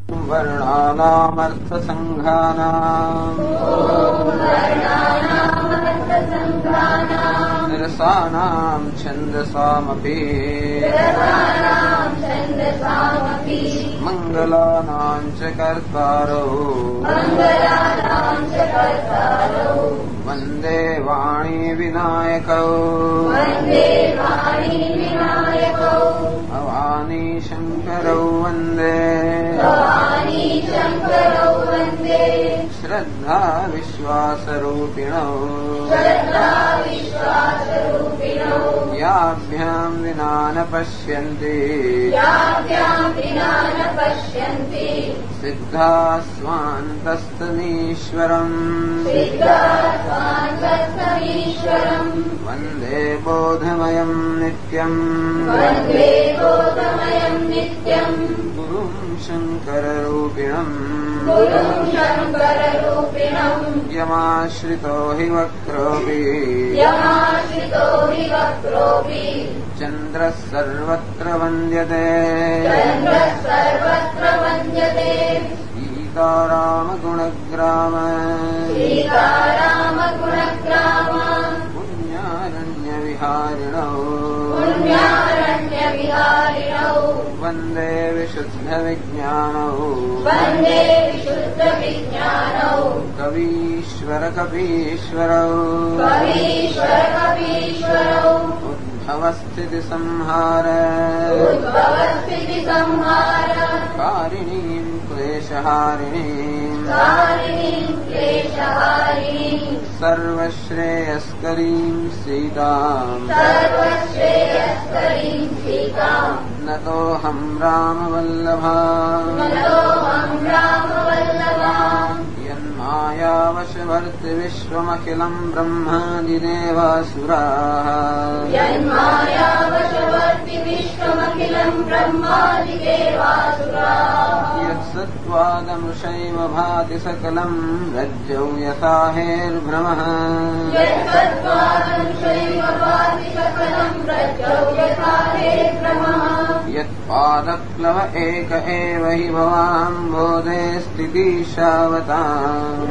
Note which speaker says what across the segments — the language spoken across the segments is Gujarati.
Speaker 1: वर्णानामर्थसङ्घानाम् रसानाम् छन्दसामपि मङ्गलानाम् च कर्तारौ वन्दे वाणी विनायकौ भवानी शङ्करौ वन्दे श्रद्धा विश्वासरूपिणौ याभ्याम् विना न पश्यन्ति सिद्धा स्वान्तस्तमीश्वरम् वन्दे बोधमयम् नित्यम् गुरुम् शङ्कररूपिणम् यमाश्रितो हि वक्रोऽपि चन्द्रः सर्वत्र वन्द्यते सीतारामगुणग्राम पुण्यारण्यविहारिणौ वन्दे विशुद्धविज्ञानौ कवीश्वरकपीश्वरौ उद्भवस्थितिसंहार कारिणीम् क्लेशहारिणीम् सर्वश्रेयस्करीम् सीताम् नतोऽहम् रामवल्लभा यन्मायावशवर्ति विश्वमखिलम् ब्रह्मादिदेवासुराः यत्सत्त्वादमृषैव भाति सकलम् रज्जौ यथा हेर्भ्रमः यत्पादप्लव एक एव हि भवाम्भोधे स्थितिशावताम्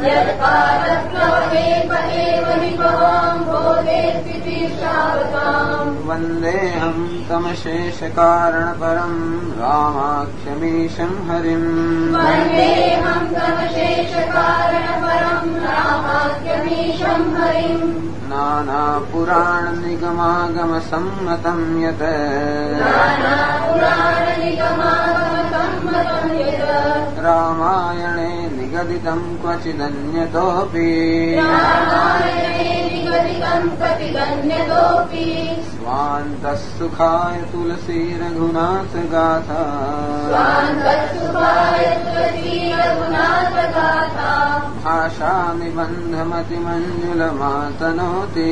Speaker 1: वन्देऽहम् तमशेषकारणपरम् रामाख्यमीशम् हरिम् नानापुराणनिगमागमसम्मतम् यत् रामायणे निगदितम् क्वचिदन्यतोऽपि स्वान्तः सुखाय तुलसी रघुनाथ गाथा भाषा निबन्धमतिमञ्जुलमातनोति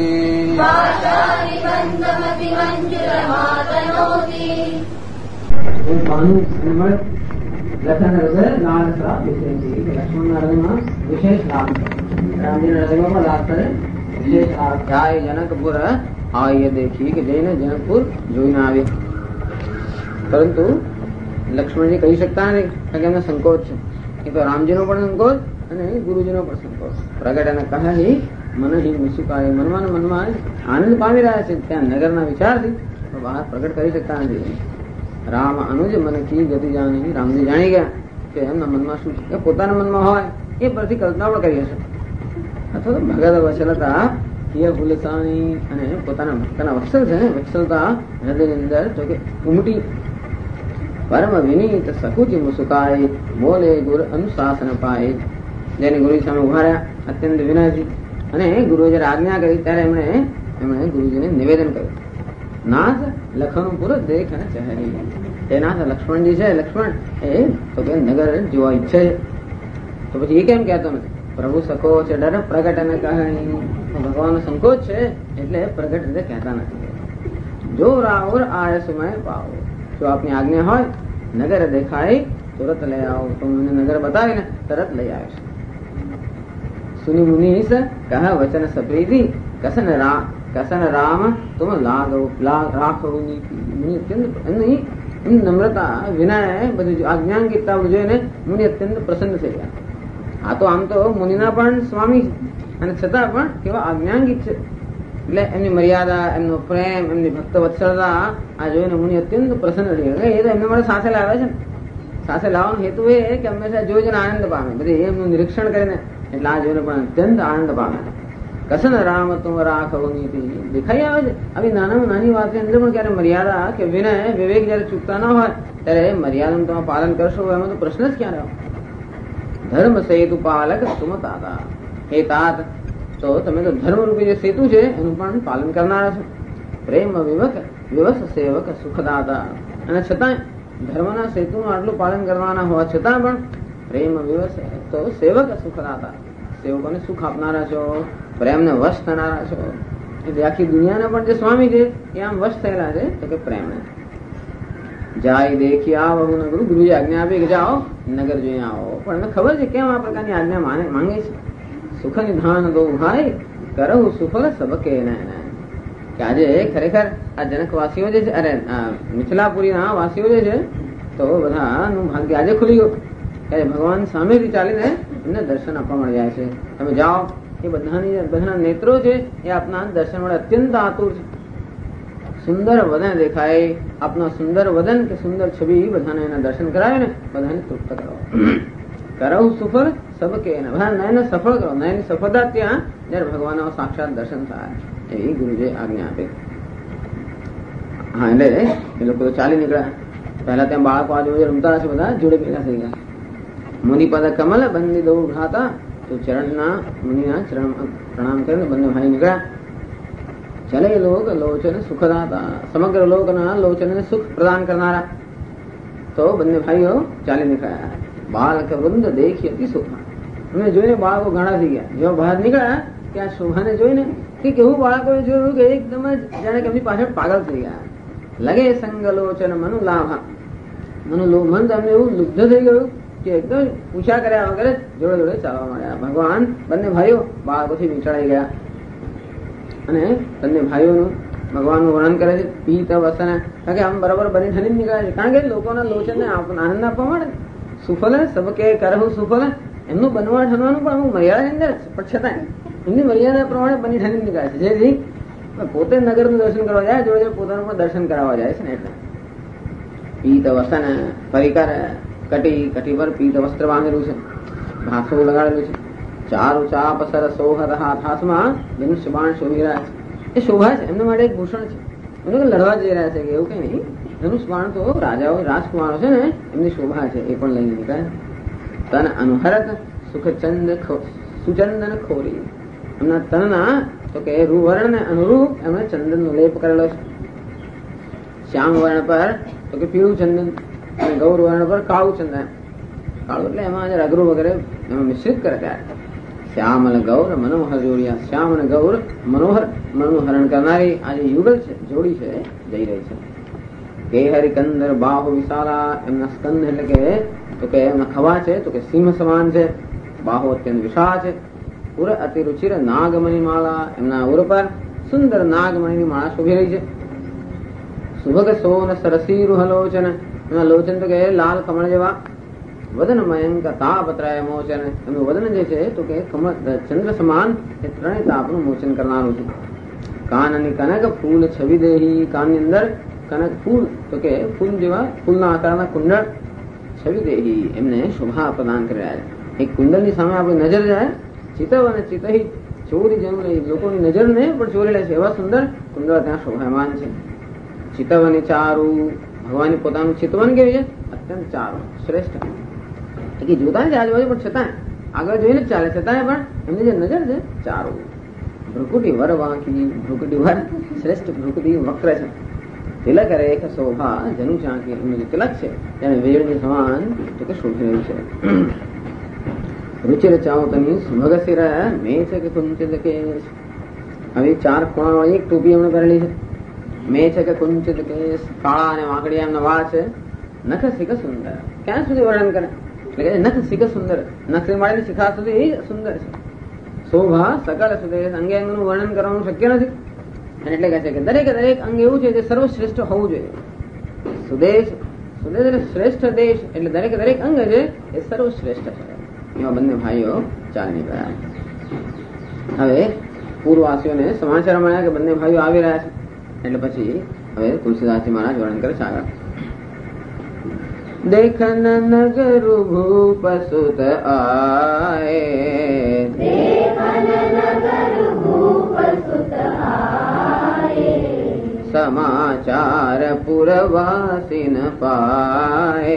Speaker 2: लखन हृदय लाल श्राप विशेष लक्ष्मण नारायण विशेष लाभ राम जी नरसिंह में लाभ करे विशेष लाभ क्या है जनकपुर आइए देखिए कि जैन जनकपुर जो ना आवे परंतु लक्ष्मण जी કહી શકતા નથી કે એમને સંકોચ છે એ તો રામજીનો પણ સંકોચ અને ગુરુજીનો પણ સંકોચ પ્રગટ અને કહે મન હિ મુસ્કાય મનમાં મનમાં આનંદ પામી રહ્યા છે ત્યાં નગરના વિચારથી બહાર પ્રગટ કરી શકતા નથી રામ અનુજ મન કી ગતિ જાણી રામજી જાણી ગયા કે એમના મનમાં શું છે પોતાના મનમાં હોય એ પરથી કલ્પના પણ કરી હશે અથવા તો ભગત વત્સલતા એ ભૂલસાણી અને પોતાના ભક્તના વત્સલ છે ને વત્સલતા હૃદયની અંદર જો કે ઉમટી પરમ વિનીત સકુચિ મુસ્કાય બોલે ગુરુ અનુશાસન પાય જેને ગુરુજી સામે ઉભા રહ્યા અત્યંત વિનયથી અને ગુરુએ જયારે આજ્ઞા કરી ત્યારે એમણે ગુરુજીને નિવેદન કર્યું નાથ લખનપુર દેખ ચહેરી એ નાથ લક્ષ્મણજી છે લક્ષ્મણ એ તો કે નગર જોવા ઈચ્છે તો પછી એ કેમ કહેતો નથી પ્રભુ સકો છે ડર પ્રગટ અને કહે ભગવાન સંકોચ છે એટલે પ્રગટ રીતે કહેતા નથી જો રાવર આય સમય પાવો જો આપની આજ્ઞા હોય નગર દેખાય તુરત લઈ આવો તો મને નગર બતાવીને તરત લઈ આવે સુની મુનીસ કહ વચન સપ્રીતિ કસન રામ તુમ રાખો એમની નમ્રતા, વિનય, બધું આજ્ઞાન ગીતા જોઈને મુનિ અત્યંત પ્રસન્ન થઈ ગયા. આ તો આમ તો મુનિના પણ સ્વામી છે અને છતાં પણ કેવા આજ્ઞાંગિત છે. એટલે એમની મર્યાદા, એમનો પ્રેમ, એમની ભક્ત વત્સલતા આ જોઈને મુનિ અત્યંત પ્રસન્ન થઈ ગયા. એ તો એમને માટે સાથે લાવે છે ને. સાથે લાવવાનો હેતુ એ કે હંમેશા જોઈને આનંદ પામે. બધી એમનું નિરીક્ષણ કરીને એટલે આ જોઈને પણ અત્યંત આનંદ પામે. કસન રામ તુમ રાખો નીતિ દેખાઈ આવે છે. આવી નાનામાં નાની વાતની અંદર પણ ક્યારે મર્યાદા કે વિનય, વિવેક જયારે ચૂકતા ન હોય ત્યારે મર્યાદાનું તમે પાલન કરશો એમાં તો પ્રશ્ન જ ક્યાં રહ્યો. ધર્મ સેતુ પાલક તુમ તાતા. હે તાત, તો તમે તો ધર્મરૂપી જે સેતુ છે એનું પણ પાલન કરનારા છો. પ્રેમ વિવક વિવસ સેવક સુખદાતા. અને છતાં ધર્મના સેતુનું આટલું પાલન કરવાના હોવા છતાં પણ પ્રેમ વિવસ તો સેવક સુખદાતા. સેવકોને સુખ આપનારા છો, પ્રેમને વશ થનારા છો. એટલે આખી દુનિયાના પણ જે સ્વામી છે એ આમ વશ થયેલા છે તો કે પ્રેમ. જાય દેખી આવો નગર. ગુરુજી આજ્ઞા આપી કે જાઓ નગર જોઈ આવો. પણ એને ખબર છે કેમ આ પ્રકારની આજ્ઞા માંગે છે. સુખ નિધાન દો ભાઈ કરવું સુફળ સબકે. કે આજે ખરેખર આ જનકવાસીઓ જે છે, અરે મિથિલાપુરીના વાસીઓ જે છે તો બધાનું ભાગ્ય આજે ખુલી ગયું કે ભગવાન સામેથી ચાલીને એમને દર્શન આપવા મળી જાય છે. તમે જાઓ, એ બધાના નેત્રો છે એ આપના દર્શન માટે અત્યંત આતુર છે. સુંદર વદન દેખાય, આપના સુંદર વદન કે સુંદર છબી બધાને એના દર્શન કરાવે ને બધાને તૃપ્ત કરો. કરો સુફળ સબકે. બધા નયન સફળ કરો. નયનની સફળતા ત્યાં જયારે ભગવાનનો સાક્ષાત દર્શન થાય એવી ગુરુજી આજ્ઞા આપે. હા, એટલે એ લોકો તો ચાલી નીકળ્યા. પહેલા ત્યાં બાળકો આજુ રમતા છે, બધા જોડે ભેગા થઈ ગયા. મુનિપદ કમલ બંદી દો ઉઠાતા. તો ચરણના મુનિના ચરણ પ્રણામ કરીને બંને ભાઈ નીકળ્યા. ચલે લોક લોચન સુખદાતા. સમગ્ર લોકના લોચનને સુખ પ્રદાન કરનારા. તો બંને ભાઈઓ ચાલી નીકળ્યા. બાળક વૃંદ દેખી અતિ શોભા. એમને જોઈને બાળકો ઘણા થઈ ગયા. જેવા બહાર નીકળ્યા ત્યાં શોભાને જોઈને કે કેવું બાળકોએ જોયું કે એકદમ જ જાણે કે એમની પાછળ પાગલ થઈ ગયા. લગે સંગલોચન મનુ લાભા. મન તો એમને એવું લુબ્ધ થઈ ગયું કે એકદમ પૂછા કર્યા વગર જોડે જોડે ચાલવા માંડ્યા. ભગવાન બંને ભાઈઓ બાળકોથી વીંટાળી ગયા. અને બંને ભાઈઓનું ભગવાનનું વર્ણન કરે છે. પીત વસન, કારણ કે આમ બરાબર બની ઠની નીકળ્યા છે. કારણ કે લોકોના લોચનને આનંદ આપવા માંડે. સુફલ સબકે કરહુ સુફલ. એમનું બનવા ઠનવાનું પણ અમુક મર્યાદાની અંદર પણ છતાં એમની મર્યાદા પ્રમાણે બની ઠની નીકળે છે. જેથી પોતે નગરનું દર્શન કરવા જાય, જોડે જોડે પોતાનું પણ દર્શન કરાવવા જાય છે ને. એટલે પીત વસન પરિકર કટી પર પીત વસ્ત્ર બાંધેલું છે, ભાસો લગાડેલું છે. ચારુ ચાપ સર સોહર હાથમાં ધનુષ્ય બાણ શોભી રહ્યા છે. એ શોભા છે એમના માટે એક ભૂષણ છે. એમને લડવા જઈ રહ્યા છે કે એવું કઈ નહીં. ધનુષ બાણ તો રાજાઓ રાજકુમારો છે ને એમની શોભા છે, એ પણ લઈને નીકળે. તન અનુહરક સુખચંદ સુચંદન ખોરી. એમના તનના તો કે રૂવર્ણ ને અનુરૂપ એમણે ચંદનનો લેપ કરેલો છે. શ્યામ વર્ણ પર તો કે પીળું ચંદન અને ગૌર વર્ણ પર કાળું ચંદન. કાળું એટલે એમાં અગરું વગેરે એમાં મિશ્રિત કરે ત્યારે. શ્યામ અને ગૌર મનોહર જોડિયા. શ્યામ અને ગૌર મનોહર મનનું હરણ કરનારી આ જે યુગલ છે, જોડી છે, જઈ રહી છે. કેહરી કંદર બાહુ વિશાલા. એમના સ્કંદ એટલે કે તો કે એમના ખભા છે તો કે સિંહ સમાન છે. બાહુ અત્યંત વિશાળ છે. ઉર અતિ રુચિર નાગમણી માળા. એમના ઉર પર સુંદર નાગમણીની માળા શોભી રહી છે. સુભગ સોન સરસી રૂહલોચન. એમના લોચન તો કે લાલ કમળ જેવા. વદન મયંક તાપત્રય મોચન. એમનું વદન જે છે તો કે ચંદ્ર સમાન એ ત્રણેય તાપનું મોચન કરનારું છે. કાનની કનક ફૂલ છબી દેહી. કાનની અંદર કનક ફૂલ તો કે ફૂલ જેવા ફૂલના આકારના કુંડળ છબી દેહી એમને શોભા પ્રદાન કરી રહ્યા છે. એક કુંડળની સામે આપણી નજર જાય, ચિતવ અને ચિતહી ચોરી જેવું લોકોની નજરને પણ ચોરી લે છે એવા સુંદર કુંડળ ત્યાં શોભાયમાન છે. ચિતવ અને ચારુ. ભગવાનની પોતાનું ચિતવન કેવી છે? અત્યંત ચારું, શ્રેષ્ઠ. કે જોતા જ આજુબાજુ પણ છતાં આગળ જોઈને જ ચાલે, છતાંય પણ એમની જે નજર છે ચારું. ભ્રુકુટી વર વાંકી. ભ્રુકુટી વર શ્રેષ્ઠ ભ્રુકુટી વક્ર છે. તિલક રેખ શોભા જનુ ચાંકી. એમનું જે તિલક છે તેને વેળની સમાન તો કે શોભી રહ્યું છે. રુચિર ચાવતની સુભગ શિર મેં છે કે કુંચિત કેશ. હવે ચાર ખૂણાવાળી એક ટોપી એમણે પહેરેલી છે. મેં છે કે કુંચિત કેશ. કાળા અને વાંકડિયા એમના વાળ છે. નખ શિખ સુંદર. ક્યાં સુધી વર્ણન કરે? એટલે કે નખ શિખ સુંદર. નખથી માંડીને શિખા સુધી સુંદર છે. શોભા સકળ સુદેશ. અંગે અંગનું વર્ણન કરવાનું શક્ય નથી. એટલે કહે છે કે દરેક અંગ એવું છે જે સર્વશ્રેષ્ઠ હોવું જોઈએ. સુદેશ શ્રેષ્ઠ દેશ એટલે દરેક દરેક અંગ છે એ સર્વશ્રેષ્ઠ છે. એવા બંને ભાઈઓ ચાલી નીકળ્યા. હવે પૂર્વવાસીઓને સમાચાર મળ્યા કે બંને ભાઈઓ આવી રહ્યા છે. એટલે પછી હવે તુલસીદાસજી મહારાજ વર્ણન કરે છે આગળ. દેખન નગર ભૂપ સુત આએ, સમાચાર પુરવાસીન પાએ,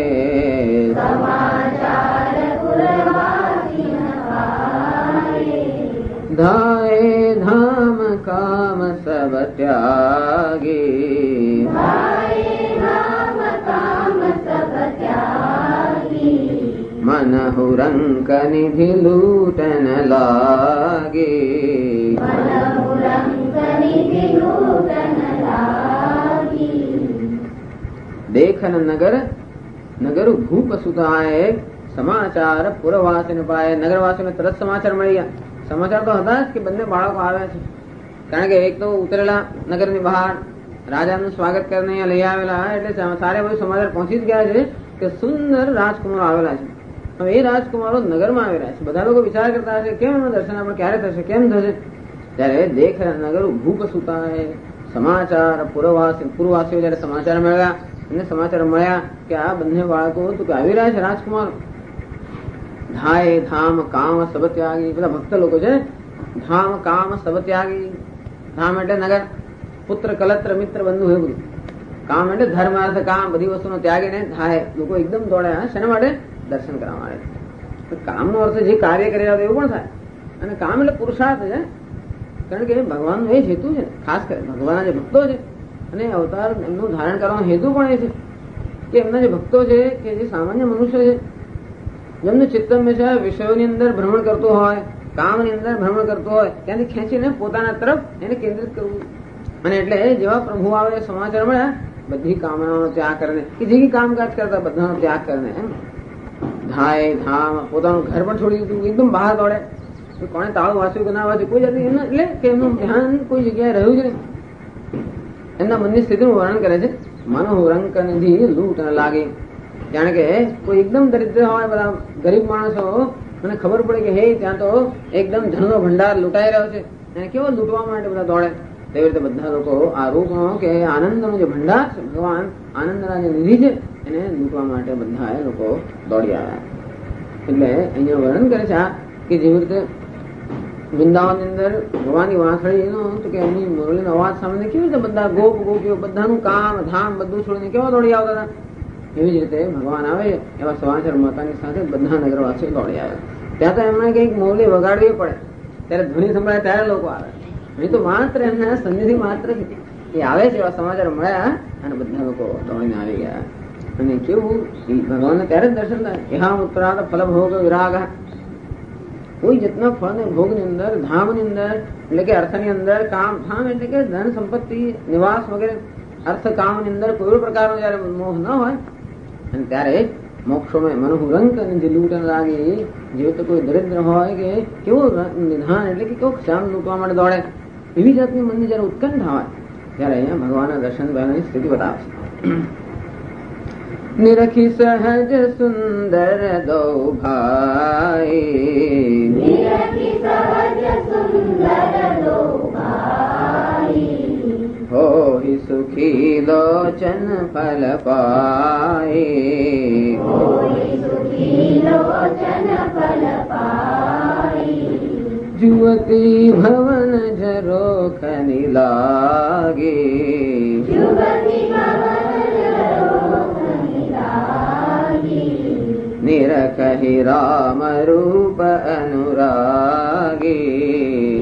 Speaker 2: ધાએ ધામ કામ સબ ત્યાગી, મનહુ રંક નિધિ લૂટન લાગી, દેખન નગર નગર ભૂપ સુતાએ, સમાચાર પુરવાસીને પાએ. નગરવાસીઓને તરત સમાચાર મળી ગયા. સમાચાર તો હતા જ કે બંને બાળકો આવ્યા છે. કારણ કે એક તો ઉતરેલા નગરની બહાર રાજાનું સ્વાગત કરીને અહીંયા લઈ આવેલા, એટલે સારે બધું સમાચાર પહોંચી જ ગયા છે કે સુંદર રાજકુમારો આવેલા છે. હવે એ રાજકુમારો નગરમાં આવી રહ્યા છે. બધા લોકો વિચાર કરતા હશે કેમ એનું દર્શન આપણે ક્યારે થશે, કેમ થશે. ત્યારે દેખ નગર ભૂપ સુતાએ, સમાચાર પૂર્વવાસીઓ જયારે સમાચાર મળ્યા, એને સમાચાર મળ્યા કે આ બંને બાળકો તો આવી રહ્યા છે રાજકુમાર. ધાય ધામ કામ સબ ત્યાગી, બધા ભક્ત લોકો છે. ધામ કામ સબ ત્યાગી, ધામ એટલે નગર, પુત્ર કલત્ર મિત્ર બંધુ એવું બધું. કામ એટલે ધર્મ અર્થ કામ બધી વસ્તુનો ત્યાગીને ધાય લોકો એકદમ દોડ્યા. શેના માટે? દર્શન કરવા માટે. કામનો અર્થ જે કાર્ય કરી રહ્યા એવું પણ થાય. અને કામ એટલે પુરુષાર્થ છે. કારણ કે ભગવાનનો એ જ હેતુ છે. ખાસ કરીને ભગવાનના જે ભક્તો છે અને અવતાર એમનું ધારણ કરવાનો હેતુ પણ એ છે કે એમના જે ભક્તો છે કે જે સામાન્ય મનુષ્ય છે, જેમનું ચિત્ત હંમેશા વિષયોની અંદર ભ્રમણ કરતું હોય, કામની અંદર ભ્રમણ કરતું હોય, ત્યાંથી ખેંચીને પોતાના તરફ એને કેન્દ્રિત કરવું. અને એટલે જેવા પ્રભુ આવે સમાચાર મળ્યા, બધી કામનાનો ત્યાગ કરીને કે જે કામકાજ કરતા બધાનો ત્યાગ કરીને એમ ધાય ધામ પોતાનું ઘર પણ છોડી દીધું, એકદમ બહાર દોડે. કોને તાળું વાંચ્યું કે ના વાંચ્યું કોઈ જાતિ એટલે કે એમનું ધ્યાન કોઈ જગ્યાએ રહ્યું જ નહીં. એમના મનની સ્થિતિનું વર્ણન કરે છે. મનહુ રંક નિધિ લૂંટ લાગી. જાણે કે કોઈ એકદમ દરિદ્ર હોય, બધા ગરીબ માણસો, મને ખબર પડે કે હે ત્યાં તો એકદમ ધનનો ભંડાર લૂંટાઈ રહ્યો છે, એને કેવો લૂંટવા માટે બધા દોડે. તેવી રીતે બધા લોકો આ રૂપનો કે આનંદનો જે ભંડાર છે, ભગવાન આનંદના જે નિધિ છે, એને લૂંટવા માટે બધા એ લોકો દોડી આવ્યા. એટલે અહીંયા વર્ણન કરે છે કે જેવી રીતે વૃંદાવનની અંદર ભગવાનની વાંસળીનો તો કે એમની મુરલીનો અવાજ સાંભળીને કેવી રીતે બધા ગોપ ગોપીઓ બધાનું કામ ધામ બધું છોડીને કેવા દોડી આવતા હતા. એવી જ રીતે ભગવાન આવે એવા સમાચાર મળતાની સાથે બધા નગરવાસીઓ દોડી આવે. ત્યાં તો એમને કંઈક મોરલી વગાડવી પડે, ત્યારે ધ્વનિ સંભળાય ત્યારે લોકો આવે. અહીં તો માત્ર એમના સન્નિધિ માત્ર એ આવે છે એવા સમાચાર મળ્યા અને બધા લોકો દોડીને આવી ગયા. અને કેવું ભગવાનને ત્યારે જ દર્શન થાય. એહા ઉત્તરાત ફલ ભોગ વિરાગ, કોઈ જાતના ફળ ને ભોગ ની અંદર, ધામ ની અંદર એટલે કે અર્થ ની અંદર, કામ ધામ એટલે કે ધન સંપત્તિ નિવાસ વગેરે અર્થ કામ ની અંદર કોઈ પ્રકારનો જયારે મોહ ન હોય અને ત્યારે મોક્ષોમાં મનહુ રંક નિધિ લૂંટન લાગી. જેવું તો કોઈ દરિદ્ર હોય કે કેવું નિધાન એટલે કે કેવું ક્ષામ લૂંટવા માટે દોડે, એવી જાતની મનની જયારે ઉત્કંઠ હોય ત્યારે અહીંયા ભગવાનના દર્શન પહેલાની સ્થિતિ બતાવે છે. નિરખી સહજ સુંદર દો ભાઈ, હોઈ સુખી લોચન ફલ પાએ, જુવતી ભવન ઝરોખની લાગે, નિરકહી રામ રૂપ અનુરાગી,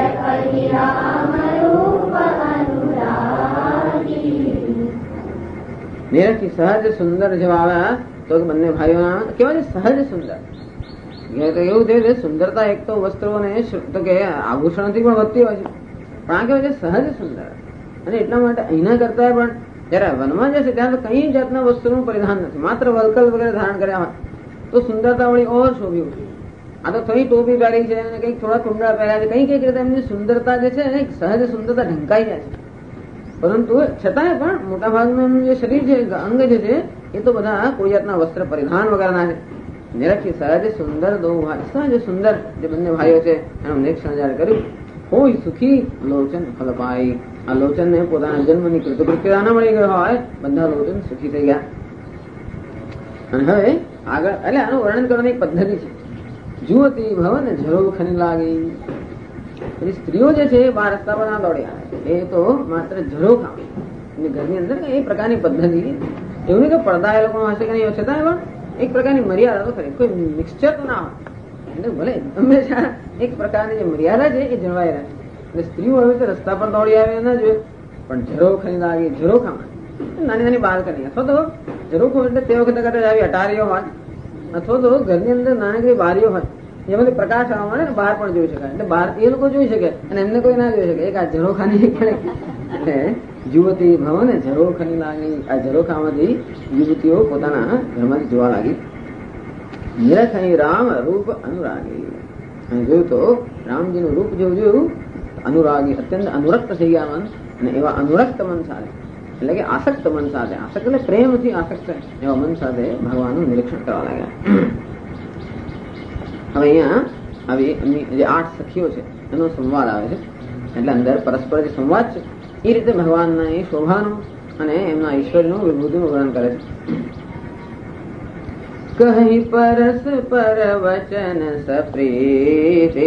Speaker 2: નિરખી સહજ સુંદર જેવા આવ્યા તો બંને ભાઈઓના કેવા છે સહજ સુંદર. એવું થયું છે સુંદરતા એક તો વસ્ત્રો ને તો કે આભૂષણથી પણ વધતી હોય છે, પણ આ કેવાય છે સહજ સુંદર. અને એટલા માટે અહીંના કરતા પણ જયારે વનમાં જશે ત્યાં તો કઈ જાતના વસ્તુનું પરિધાન નથી, માત્ર વલકલ વગેરે ધારણ કર્યા હોય તો સુંદરતા વળી ઓર શોભ્યું. આ તો થોડી ટોપી પહેરી છે અને કઈક થોડા કુંડા પહેર્યા છે, કઈ રીતે એમની સુંદરતા જે છે સહજ સુંદરતા ઢંકાઈ જાય છે. પરંતુ છતાંય પણ મોટા ભાગનું એમનું જે શરીર છે, અંગ જે છે એ તો બધા કોઈ જાતના વસ્ત્ર પરિધાન વગરના છે. નિરક્ષી સહજ સુંદર દો ભાઈ, સહજ સુંદર જે બંને ભાઈઓ છે એનું નિરીક્ષણ જયારે કર્યું, કોઈ સુખી લોચન ફલ પાઈ. આ લોચન ને પોતાના જન્મની કૃતકૃત્યતા ન મળી ગયો હોય, બધા લોચન સુખી થઈ ગયા. અને હવે આગળ એટલે આનું વર્ણન કરવાની એક પદ્ધતિ છે. જુવતી ભવન ઝરોખની લાગી. પેલી સ્ત્રીઓ જે છે બહાર રસ્તા પર ના દોડી આવે, એ તો માત્ર ઝરોખ આવે ઘરની અંદર. એ પ્રકારની પદ્ધતિ, એવું નહીં કે પડદા એ લોકો હશે કે નહીં, છતાં પણ એક પ્રકારની મર્યાદા તો ખરી, કોઈ મિક્સચર તો ના હોય. એટલે ભલે હંમેશા એક પ્રકારની જે મર્યાદા છે એ જળવાઈ રહે. એટલે સ્ત્રીઓ હવે તો રસ્તા પર દોડી આવે ના જોઈએ, પણ ઝરોખની લાગી. ઝરોખામાં નાની નાની બાલ્કની અથવા તો ઝરોખો એટલે તે વખતે કદાચ આવી અટારીઓ હોય અથવા તો ઘરની અંદર નાનકડી બારીઓ હોય, જેમાંથી પ્રકાશ આવવા ને બહાર પણ જોઈ શકાય. એટલે બહાર એ લોકો જોઈ શકે અને એમને કોઈ ના જોઈ શકે. એક આ ઝરોખાની એટલે યુવતી ભવન ઝરોખાની લાગી. આ ઝરોખામાંથી યુવતીઓ પોતાના ઘરમાંથી જોવા લાગી. નિરખઈ રામ રૂપ અનુરાગી. અને જોયું તો રામજીનું રૂપ જોયું, અનુરાગી અત્યંત અનુરક્ત થઈ ગયા મન. અને એવા અનુરક્ત મન સાથે એટલે કે આસક્ત મન સાથે, આસક્ત એટલે પ્રેમથી આસક્ત એવા મન સાથે ભગવાનનું નિરીક્ષણ કરવા લાગ્યા. હવે અહીંયા આવી એમની જે 8 સખીઓ છે એનો સંવાદ આવે છે. એટલે અંદર પરસ્પર જે સંવાદ છે એ રીતે ભગવાનના એ શોભાનું અને એમના ઈશ્વરનું વિભૂતિનું વર્ણન કરે છે. કહી પરસ્પર વચન સપ્રીતિ,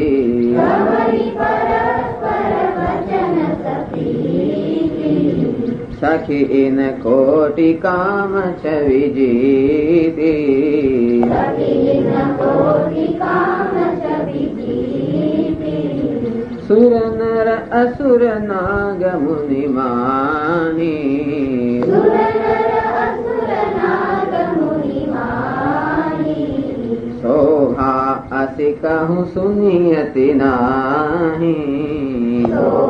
Speaker 2: સખી ઇન કોટી કામ છવિ જીતી. સુર નર અસુર નાગ મુનિ માની. શોભા અસિ કહું સુનિયતિ નાહી.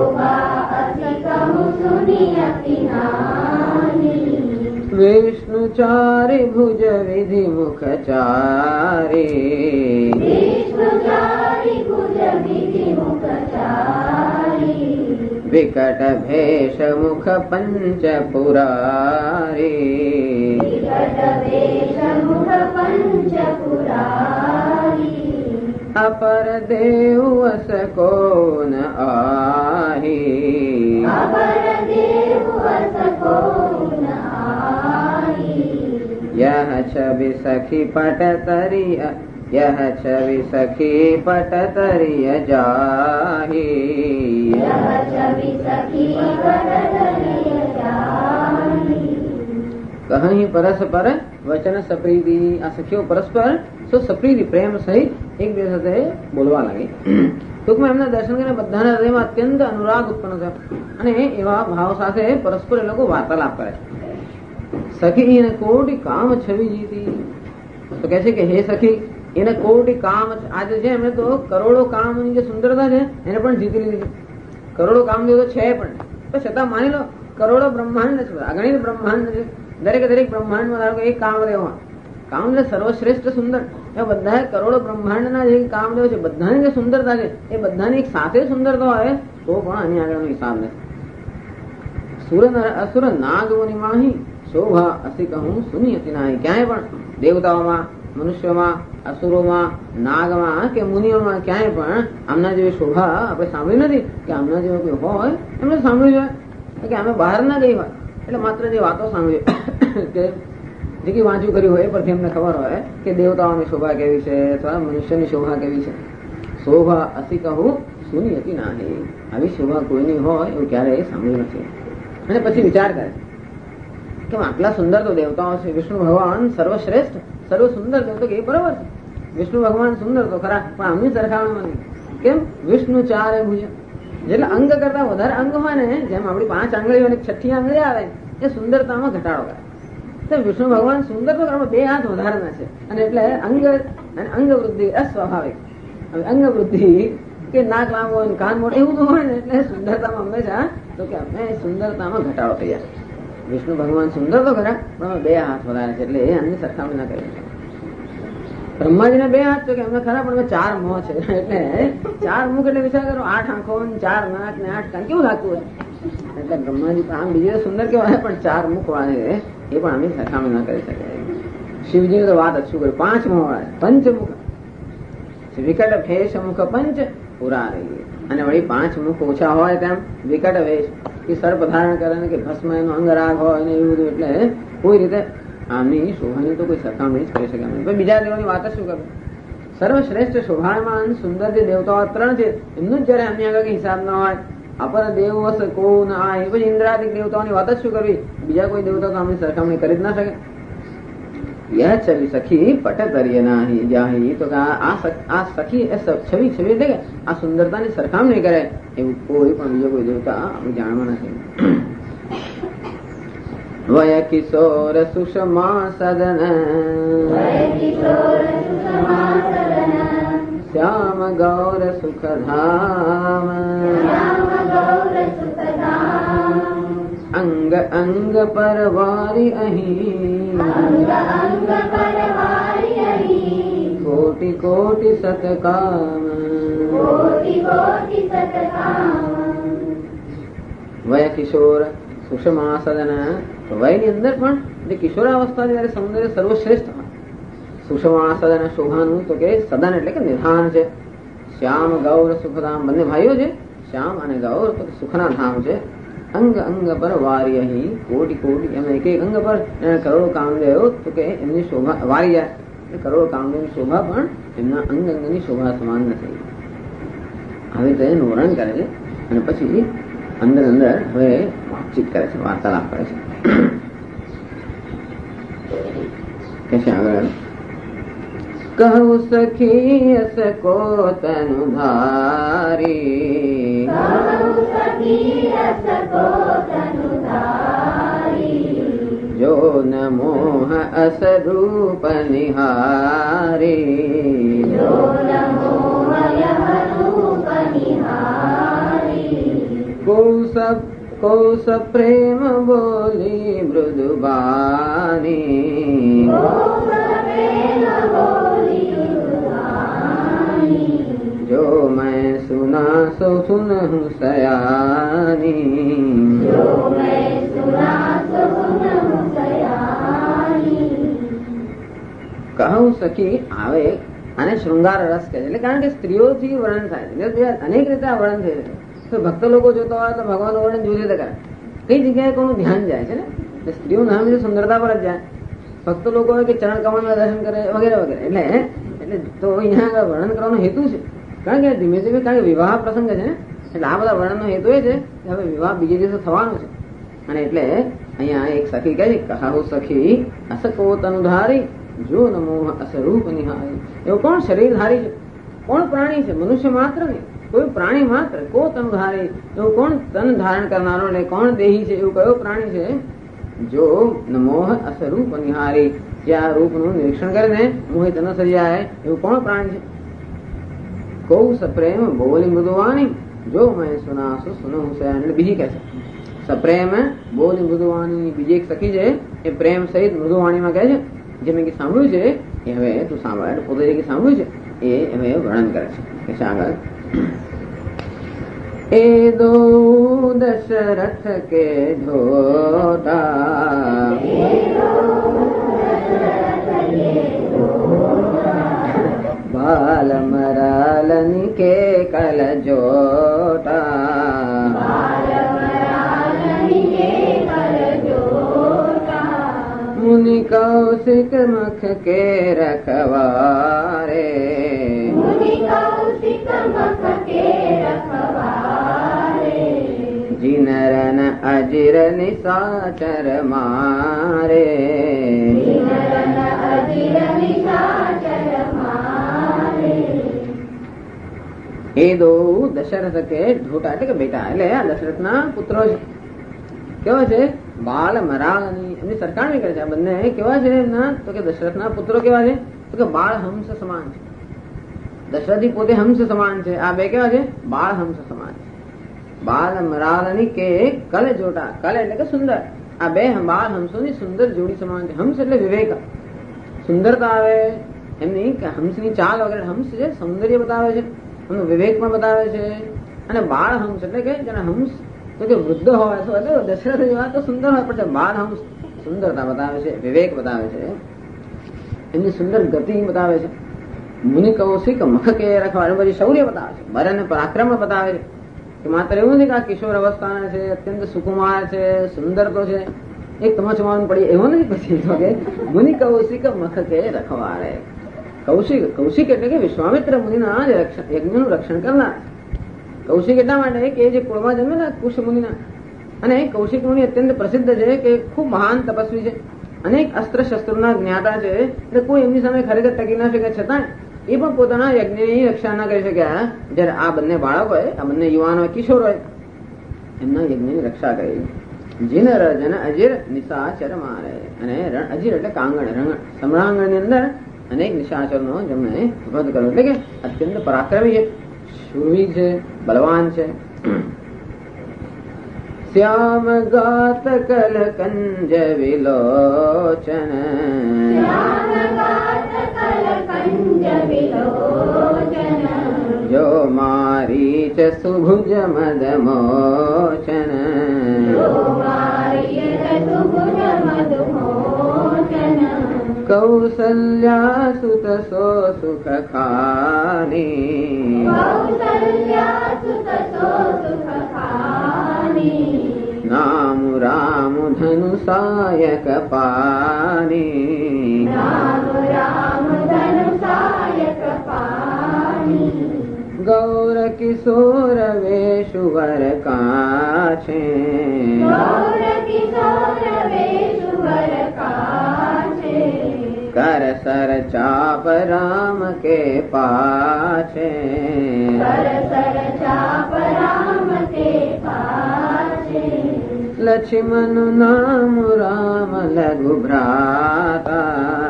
Speaker 2: વિષ્ણુ ચારી ભુજ વિધિ મુખ ચારી. વિકટ ભેષ મુખ પંચ પુરારી. અપર દેવ વસ કોન આહી. यह छवि सखी पट तरिय, यह छवि सखी पट तरिय जाही. કહી પરસ્પર વચન સપ્રીતિ. આ સખીઓ પરસ્પર સપ્રીતિ પ્રેમ સહિત એકબીજા સાથે બોલવા લાગી. ટૂંકમાં એમના દર્શન કરીને બધાના હૃદયમાં અત્યંત અનુરાગ ઉત્પન્ન થયો અને એવા ભાવ સાથે પરસ્પર એ લોકો વાર્તાલાપ કરે. સખી એને કોટી કામ છવી જીતી. તો કહે છે કે હે સખી, એને કોટી કામ આજે છે એમને તો કરોડો કામની જે સુંદરતા છે એને પણ જીતી લીધી છે. કરોડો કામ તો છે પણ તો છતાં માની લો કરોડો બ્રહ્માંડ છે, અગણિત બ્રહ્માંડ છે. દરેક બ્રહ્માંડમાં ધારો કે એક કામદેવ હોય, કામદેવ સર્વશ્રેષ્ઠ સુંદર. એ બધા કરોડો બ્રહ્માંડના જે કામદેવ છે બધાની જે સુંદરતા છે એ બધાની એક સાથે સુંદરતા હોય તો પણ આની આગળનો હિસાબ નથી. સુર અસુર નાગ મુનિ માહી. શોભા અસી કહું સુનિયતિ નાહી. ક્યાંય પણ દેવતાઓમાં, મનુષ્યોમાં, અસુરોમાં, નાગમાં કે મુનિઓમાં ક્યાંય પણ આમના જેવી શોભા આપણે સાંભળી નથી કે આમના જેવો કોઈ હોય એમને સાંભળ્યું હોય કે અમે બહાર ના ગઈ હોય. એટલે માત્ર જે વાતો સાંભળી કે જે કઈ વાંચું કર્યું હોય એ પરથી એમને ખબર હોય કે દેવતાઓની શોભા કેવી છે અથવા મનુષ્યની શોભા કેવી છે. શોભા અસી કહું સુનિયતિ નાહી. આવી શોભા કોઈની હોય એવું ક્યારેય સાંભળ્યું નથી. અને પછી વિચાર કરે કે આટલા સુંદર તો દેવતાઓ છે, વિષ્ણુ ભગવાન સર્વશ્રેષ્ઠ સર્વ સુંદર દેવતો કે એ બરોબર છે. વિષ્ણુ ભગવાન સુંદર તો ખરા પણ આમની સરખામણીમાં નહીં. કેમ? વિષ્ણુ ચારે ભુજ. જેટલા અંગ કરતા વધારે અંગ હોય ને, જેમ આપણી 5 આંગળીઓ અને 6ઠી આંગળી આવે એ સુંદરતામાં ઘટાડો કરે. તો વિષ્ણુ ભગવાન સુંદર તો કરવા 2 હાથ વધારેના છે અને એટલે અંગ વૃદ્ધિ અસ્વાભાવિક. હવે અંગ વૃદ્ધિ કે નાક લાંબો હોય કાન મોટો એવું તો હોય ને એટલે સુંદરતામાં હંમેશા તો કે અમે સુંદરતામાં ઘટાડો થઈ જાય. વિષ્ણુ ભગવાન સુંદર તો ખરા પણ 2 હાથ વધારે છે એટલે એ એમની સરખામણી ના કરી. બ્રહ્માજીને 2 હાથ છે કે એમને ખરા પણ 4 મોં છે એટલે 4 મુખ એટલે વિચાર કરો 8 આંખો 4 નાક ને 8 કાન કેવું લાગતું હોય. એટલે બ્રહ્માજી આમ બીજે સુંદર કેવાય પણ 4 મુખ વાળે એ પણ અમે સરખામણી ન કરી શકે. શિવજીની તો વાત શું કરી, 5 મોહ પંચમુખ વિકટ ભેષ મુખ પંચ પુરા રહી, અને વળી 5 મુખ ઓછા હોય તેમ વિકટ ભેષ કે સર્પ ધારણ કરે કે ભસ્મ એનો અંગરાગ હોય ને એવું બધું, એટલે કોઈ રીતે આમની શોભાની તો કોઈ સરખામણી જ કરી શકે નહીં. બીજા દેવોની વાત શું કરે, સર્વશ્રેષ્ઠ શોભાયમાન સુંદર જે દેવતાઓ 3 છે એમનું જ જયારે અન્ય આગળ હિસાબ ન હોય. અપર દેવ કો ના એ પછી ઇન્દ્રાદિક દેવતાઓની વાત જ શું કરવી, બીજા કોઈ દેવતા તો આમની સરખામણી કરી જ ના શકે. યહ છવી સખી પટ કરીએ નાહી જાહી, તો આ સખી છવી એટલે કે આ સુંદરતાની સરખામણી કરે એવું કોઈ પણ બીજો કોઈ દેવતા આપણે જાણવા નથી. વય કિશોર સુષમા સદન શ્યામ ગૌર સુખધામ અંગ અંગ પરવારી અહીં કોટી કોટી સતકામ. વય કિશોર સુષમા સદન, તો વયની અંદર પણ જે કિશોરાવસ્થા જયારે સૌંદર્ય સર્વશ્રેષ્ઠ હોય. સુષમા સદન શોભાનું તો કે સદન એટલે કે નિધાન છે. શ્યામ ગૌર સુખધામ, બંને ભાઈઓ છે, શ્યામ અને ગૌર તો સુખના ધામ છે. અંગ અંગ પર વારી અહીં કોટી કોટી, એમ એક અંગ પર કરોડો કામદેવ, તો કે એમની શોભા વારી જાય, કરોડો કામદેવની શોભા પણ એમના અંગ અંગની શોભા સમાન નથી. હવે તો એનું વર્ણન કરે છે અને પછી અંદર અંદર હવે વાતચીત કરે છે, વાર્તાલાપ કરે છે. કે છે આગળ, કહું સખી અસ કો તનુ ધારી, જો ન મોહ અસ રૂપ નિહારી, કૌસ પ્રેમ બોલી મૃદુબાની, જો મેં સુના સો સુનહું સયાની, કહું સખી આવે અને શૃંગાર રસ કહે છે, એટલે કારણ કે સ્ત્રીઓથી વર્ણન થાય છે, અનેક રીતે આ વર્ણન થાય છે. તો ભક્ત લોકો જોતા હોય તો ભગવાનનું વર્ણન જુદી રીતે કરે, કઈ જગ્યાએ કોનું ધ્યાન જાય છે ને, સ્ત્રીઓ નામ સુંદરતા પર જ જાય. ભક્ત લોકો હોય કે ચરણ કમળમાં દર્શન કરે વગેરે વગેરે, એટલે તો અહીંયા વર્ણન કરવાનો હેતુ છે. કારણ કે ધીમે ધીમે, કારણ કે વિવાહ પ્રસંગ છે ને, એટલે આ બધા વર્ણનનો હેતુ એ છે કે હવે વિવાહ બીજે દિવસે થવાનો છે. અને એટલે અહીંયા એક સખી કહે છે, કહુ સખી અસકો તનુધારી જો નમો અસરૂપ નિહારી. એવું કોણ શરીરધારી છે, કોણ પ્રાણી છે, મનુષ્ય માત્ર નહીં, કોઈ પ્રાણી માત્ર. કો તનુધારી, એવું કોણ તન ધારણ કરનારો, એટલે કોણ દેહી છે, એવું કયો પ્રાણી છે. જો નમોહ અસરૂપ નિહારી, જે આ રૂપનું નિરીક્ષણ કરે ને મોહિત ન થઈ જાય એવું કોણ પ્રાણી છે. કૌ સપ્રેમ બોલી મૃદુવાણી, જો મેં સુનાસુ સુનું સયાન, એટલે બીજી કહે છે સપ્રેમ બોલી મૃદુવાણી. બીજી એક સખી છે એ પ્રેમ સહિત મૃદુવાણીમાં કહે છે, જે મેં સાંભળ્યું છે એ હવે તું સાંભળે, પોતે જે સાંભળ્યું છે એ હવે વર્ણન કરે છે. કે આગળ, એ દો દશરથ કે ધોતા, બાલ મરાલની કે કલ જોટા, મુનિ કૌશિક મખ કે રખવારે, જીનરન અજીર નિશાચર મારે, એ દો દશરથ કે ઢોટા એટલે કે બેટા, એટલે આ દશરથના પુત્રો છે. કેવા છે, બાલ મરાળની, એમની સરખામણી કરે છે. આ બંને કેવા છે એમના, તો કે દશરથના પુત્રો કેવા છે, તો કે બાળ હંસ સમાન છે. દશરથી પોતે હંસ સમાન છે, આ બે કેવા છે, બાળ હંસ સમાન છે. બાલ મરાળની કે કલ જોટા, કલ એટલે કે સુંદર, આ બે બાળ હંસોની સુંદર જોડી સમાન છે. હંસ એટલે વિવેક, સુંદરતા આવે એમની, હંસની ચાલ વગેરે, હંસ છે સૌંદર્ય બતાવે છે, એમનો વિવેક પણ બતાવે છે. અને બાળ હંસ એટલે કે જેને હંસ તો કે વૃદ્ધ હોય, દશરથ જેવા તો સુંદર હોય, પણ બાળ હંસ સુંદરતા બતાવે છે, વિવેક બતાવે છે, એમની સુંદર ગતિ બતાવે છે. મુનિ કૌશિક મખકે રખવાડે પછી શૌર્ય બતાવે છે, બળ અને પરાક્રમ બતાવે છે. કે માત્ર એવું નથી કે આ કિશોર અવસ્થાના છે, અત્યંત સુકુમાર છે, સુંદર તો છે, એક તમાચમાન પડી એવું નથી. પછી તો કે મુનિ કૌશિક મખકે રખવાડે. કૌશિક એટલે કે વિશ્વામિત્ર મુનિના યજ્ઞનું રક્ષણ કરનાર. કૌશિક એટલા માટે કે જે કુળમાં જન્મેલા કુશ મુનિના, અને કૌશિક મુનિ અત્યંત પ્રસિદ્ધ છે કે ખૂબ મહાન તપસ્વી છે, અનેક અસ્ત્ર શસ્ત્રોના જ્ઞાતા છે, એટલે કોઈ એમની સામે ખરેખર ટકી ના શકે, છતાં એ પણ પોતાના યજ્ઞની રક્ષા ના કરી શક્યા. જયારે આ બંને બાળકો હોય, આ બંને યુવાનો કિશોર હોય, એમના યજ્ઞની રક્ષા કરી. જીન રજન અજીર નિશાચર મારે. અને અજીર એટલે કાંગણ, સમ્રાંગણની અંદર અનેક નિશાચરનો જેમને વધ કર્યો, એટલે કે અત્યંત પરાક્રમી છે, શૂરવીર છે, બલવાન છે. શ્યામ ગાત કલ કંજ વિલોચન, જો મારી ચ સુભુજ મદ મોચન, કૌસલ્યા સુત સો સુખ ખાની, નામ રામ ધનુ સાયક પાની, ગૌર કિશોર વેશુવર કાછે, कर सर चाप राम के पाछे, लक्ष्मण नाम राम लघु भ्राता,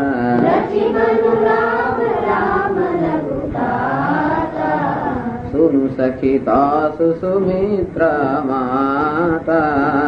Speaker 2: सुनु सखी तासु सुमित्रा माता,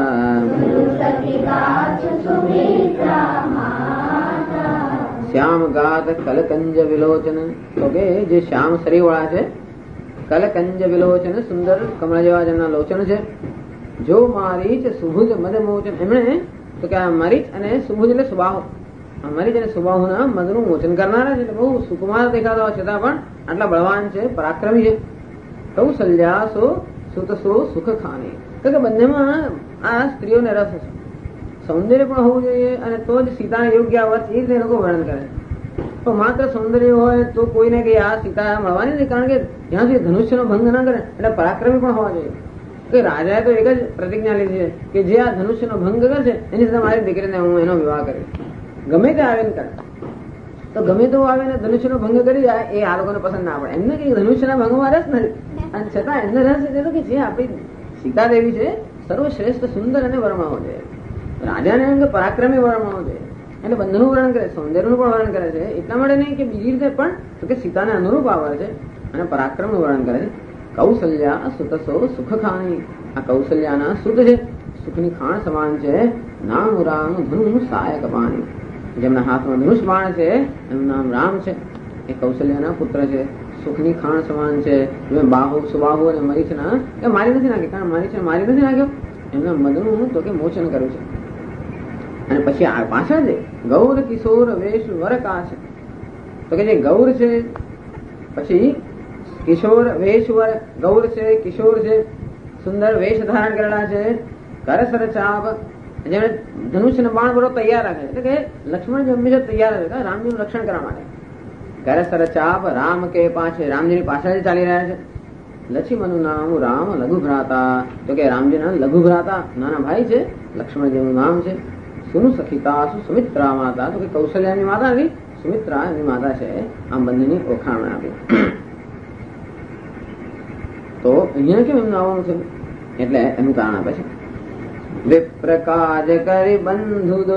Speaker 2: શ્યામ ગાત કલકંજ વિલોચન. તો કે જે શ્યામ શરીર વાળા છે, કલકંજ વિલોચન, સુંદર કમળ જેવા જેમના લોચન છે. જો મારીચ સુભુજ મદ મોચન, એમણે તો કે મરીચ અને સુભુજ એટલે સુબાહુ, મરીચ અને સુબાહુના મદનું મોચન કરનારા છે. એટલે બહુ સુકુમાર દેખાતા હોય છતાં પણ આટલા બળવાન છે, પરાક્રમી છે. કૌશલ્યા સો સુત સો સુખ ખાની. તો કે બંનેમાં આ સ્ત્રીઓને રસ છે, સૌંદર્ય પણ હોવું જોઈએ, અને તો જ સીતાને યોગ્ય આવત એ રીતે લોકો વર્ણન કરે. તો માત્ર સૌંદર્ય હોય તો કોઈને કઈ આ સીતા મળવાની નથી, કારણ કે જ્યાં સુધી ધનુષ્યનો ભંગ ના કરે એટલે પરાક્રમી પણ હોવા જોઈએ. કે રાજાએ તો એક જ પ્રતિજ્ઞા લીધી છે કે જે આ ધનુષ્યનો ભંગ કરશે એની સાથે મારી દીકરીને હું એનો વિવાહ કરીશ. ગમે તે આવે ને કરે, તો ગમે તો આવે ને ધનુષ્યનો ભંગ કરી જાય એ આ લોકોને પસંદ ના પડે. એમને કઈ ધનુષ્યના ભંગમાં રસ નથી, અને છતાં એમને રસ છે કે જે આપણી સીતાદેવી છે સર્વશ્રેષ્ઠ સુંદર અને વર્માઓ છે. રાજાને એમ કે પરાક્રમી વર્ણવો છે, એટલે બંધનું વર્ણન કરે, સૌંદર્યનું પણ વર્ણન કરે છે. એટલા માટે નહીં કે બીજી રીતે પણ, તો કે સીતાને અનુરૂપ આવે છે અને પરાક્રમનું વર્ણન કરે છે. કૌશલ્યા સુતસો સુખ ખાણી. આ કૌશલ્યાના સુત છે, સુખની ખાણ સમાન છે. નામ રામ ધનુ સાયક પાણી. જેમના હાથમાં ધનુષ બાણ છે એનું નામ રામ છે. એ કૌશલ્યાના પુત્ર છે, સુખની ખાણ સમાન છે. બાહુ સુબાહુ અને મરીચના એ મારી નથી નાખી, કારણ મરીચ મારી નથી નાખ્યો, એમના મદનું તો કે મોચન કર્યું છે. અને પછી આ પાછળ છે ગૌર કિશોર વેશ વરકા છે. તો કે જે ગૌર છે, પછી કિશોર વેશ વર, ગૌર છે, કિશોર છે, સુંદર વેશ ધારણ કરેલા છે. કરસર ચાપ, જેને ધનુષ્ય બાણ બરો તૈયાર રાખે, એટલે કે લક્ષ્મણ હંમેશા તૈયાર રહે રામજીનું રક્ષણ કરવા માટે. કરસર ચાપ રામ કે પાછે, રામજીની પાછળ ચાલી રહ્યા છે. લક્ષ્મણનું નામ રામ લઘુ ભ્રાતા. તો કે રામજીના લઘુ ભ્રાતા નાના ભાઈ છે, લક્ષ્મણજીનું નામ છે. સુનુ સખિતા સુમિત્રા માતા. તો કે કૌશલ્યાની માતા નથી, સુમિત્રા એની માતા છે. આમ બંનેની ઓળખાણ આપી. તો અહીંયા કેમ એમનું આવવાનું છે, એટલે એનું કારણ આપે છે. વિપ્રકાજ કરી બંધુ દો,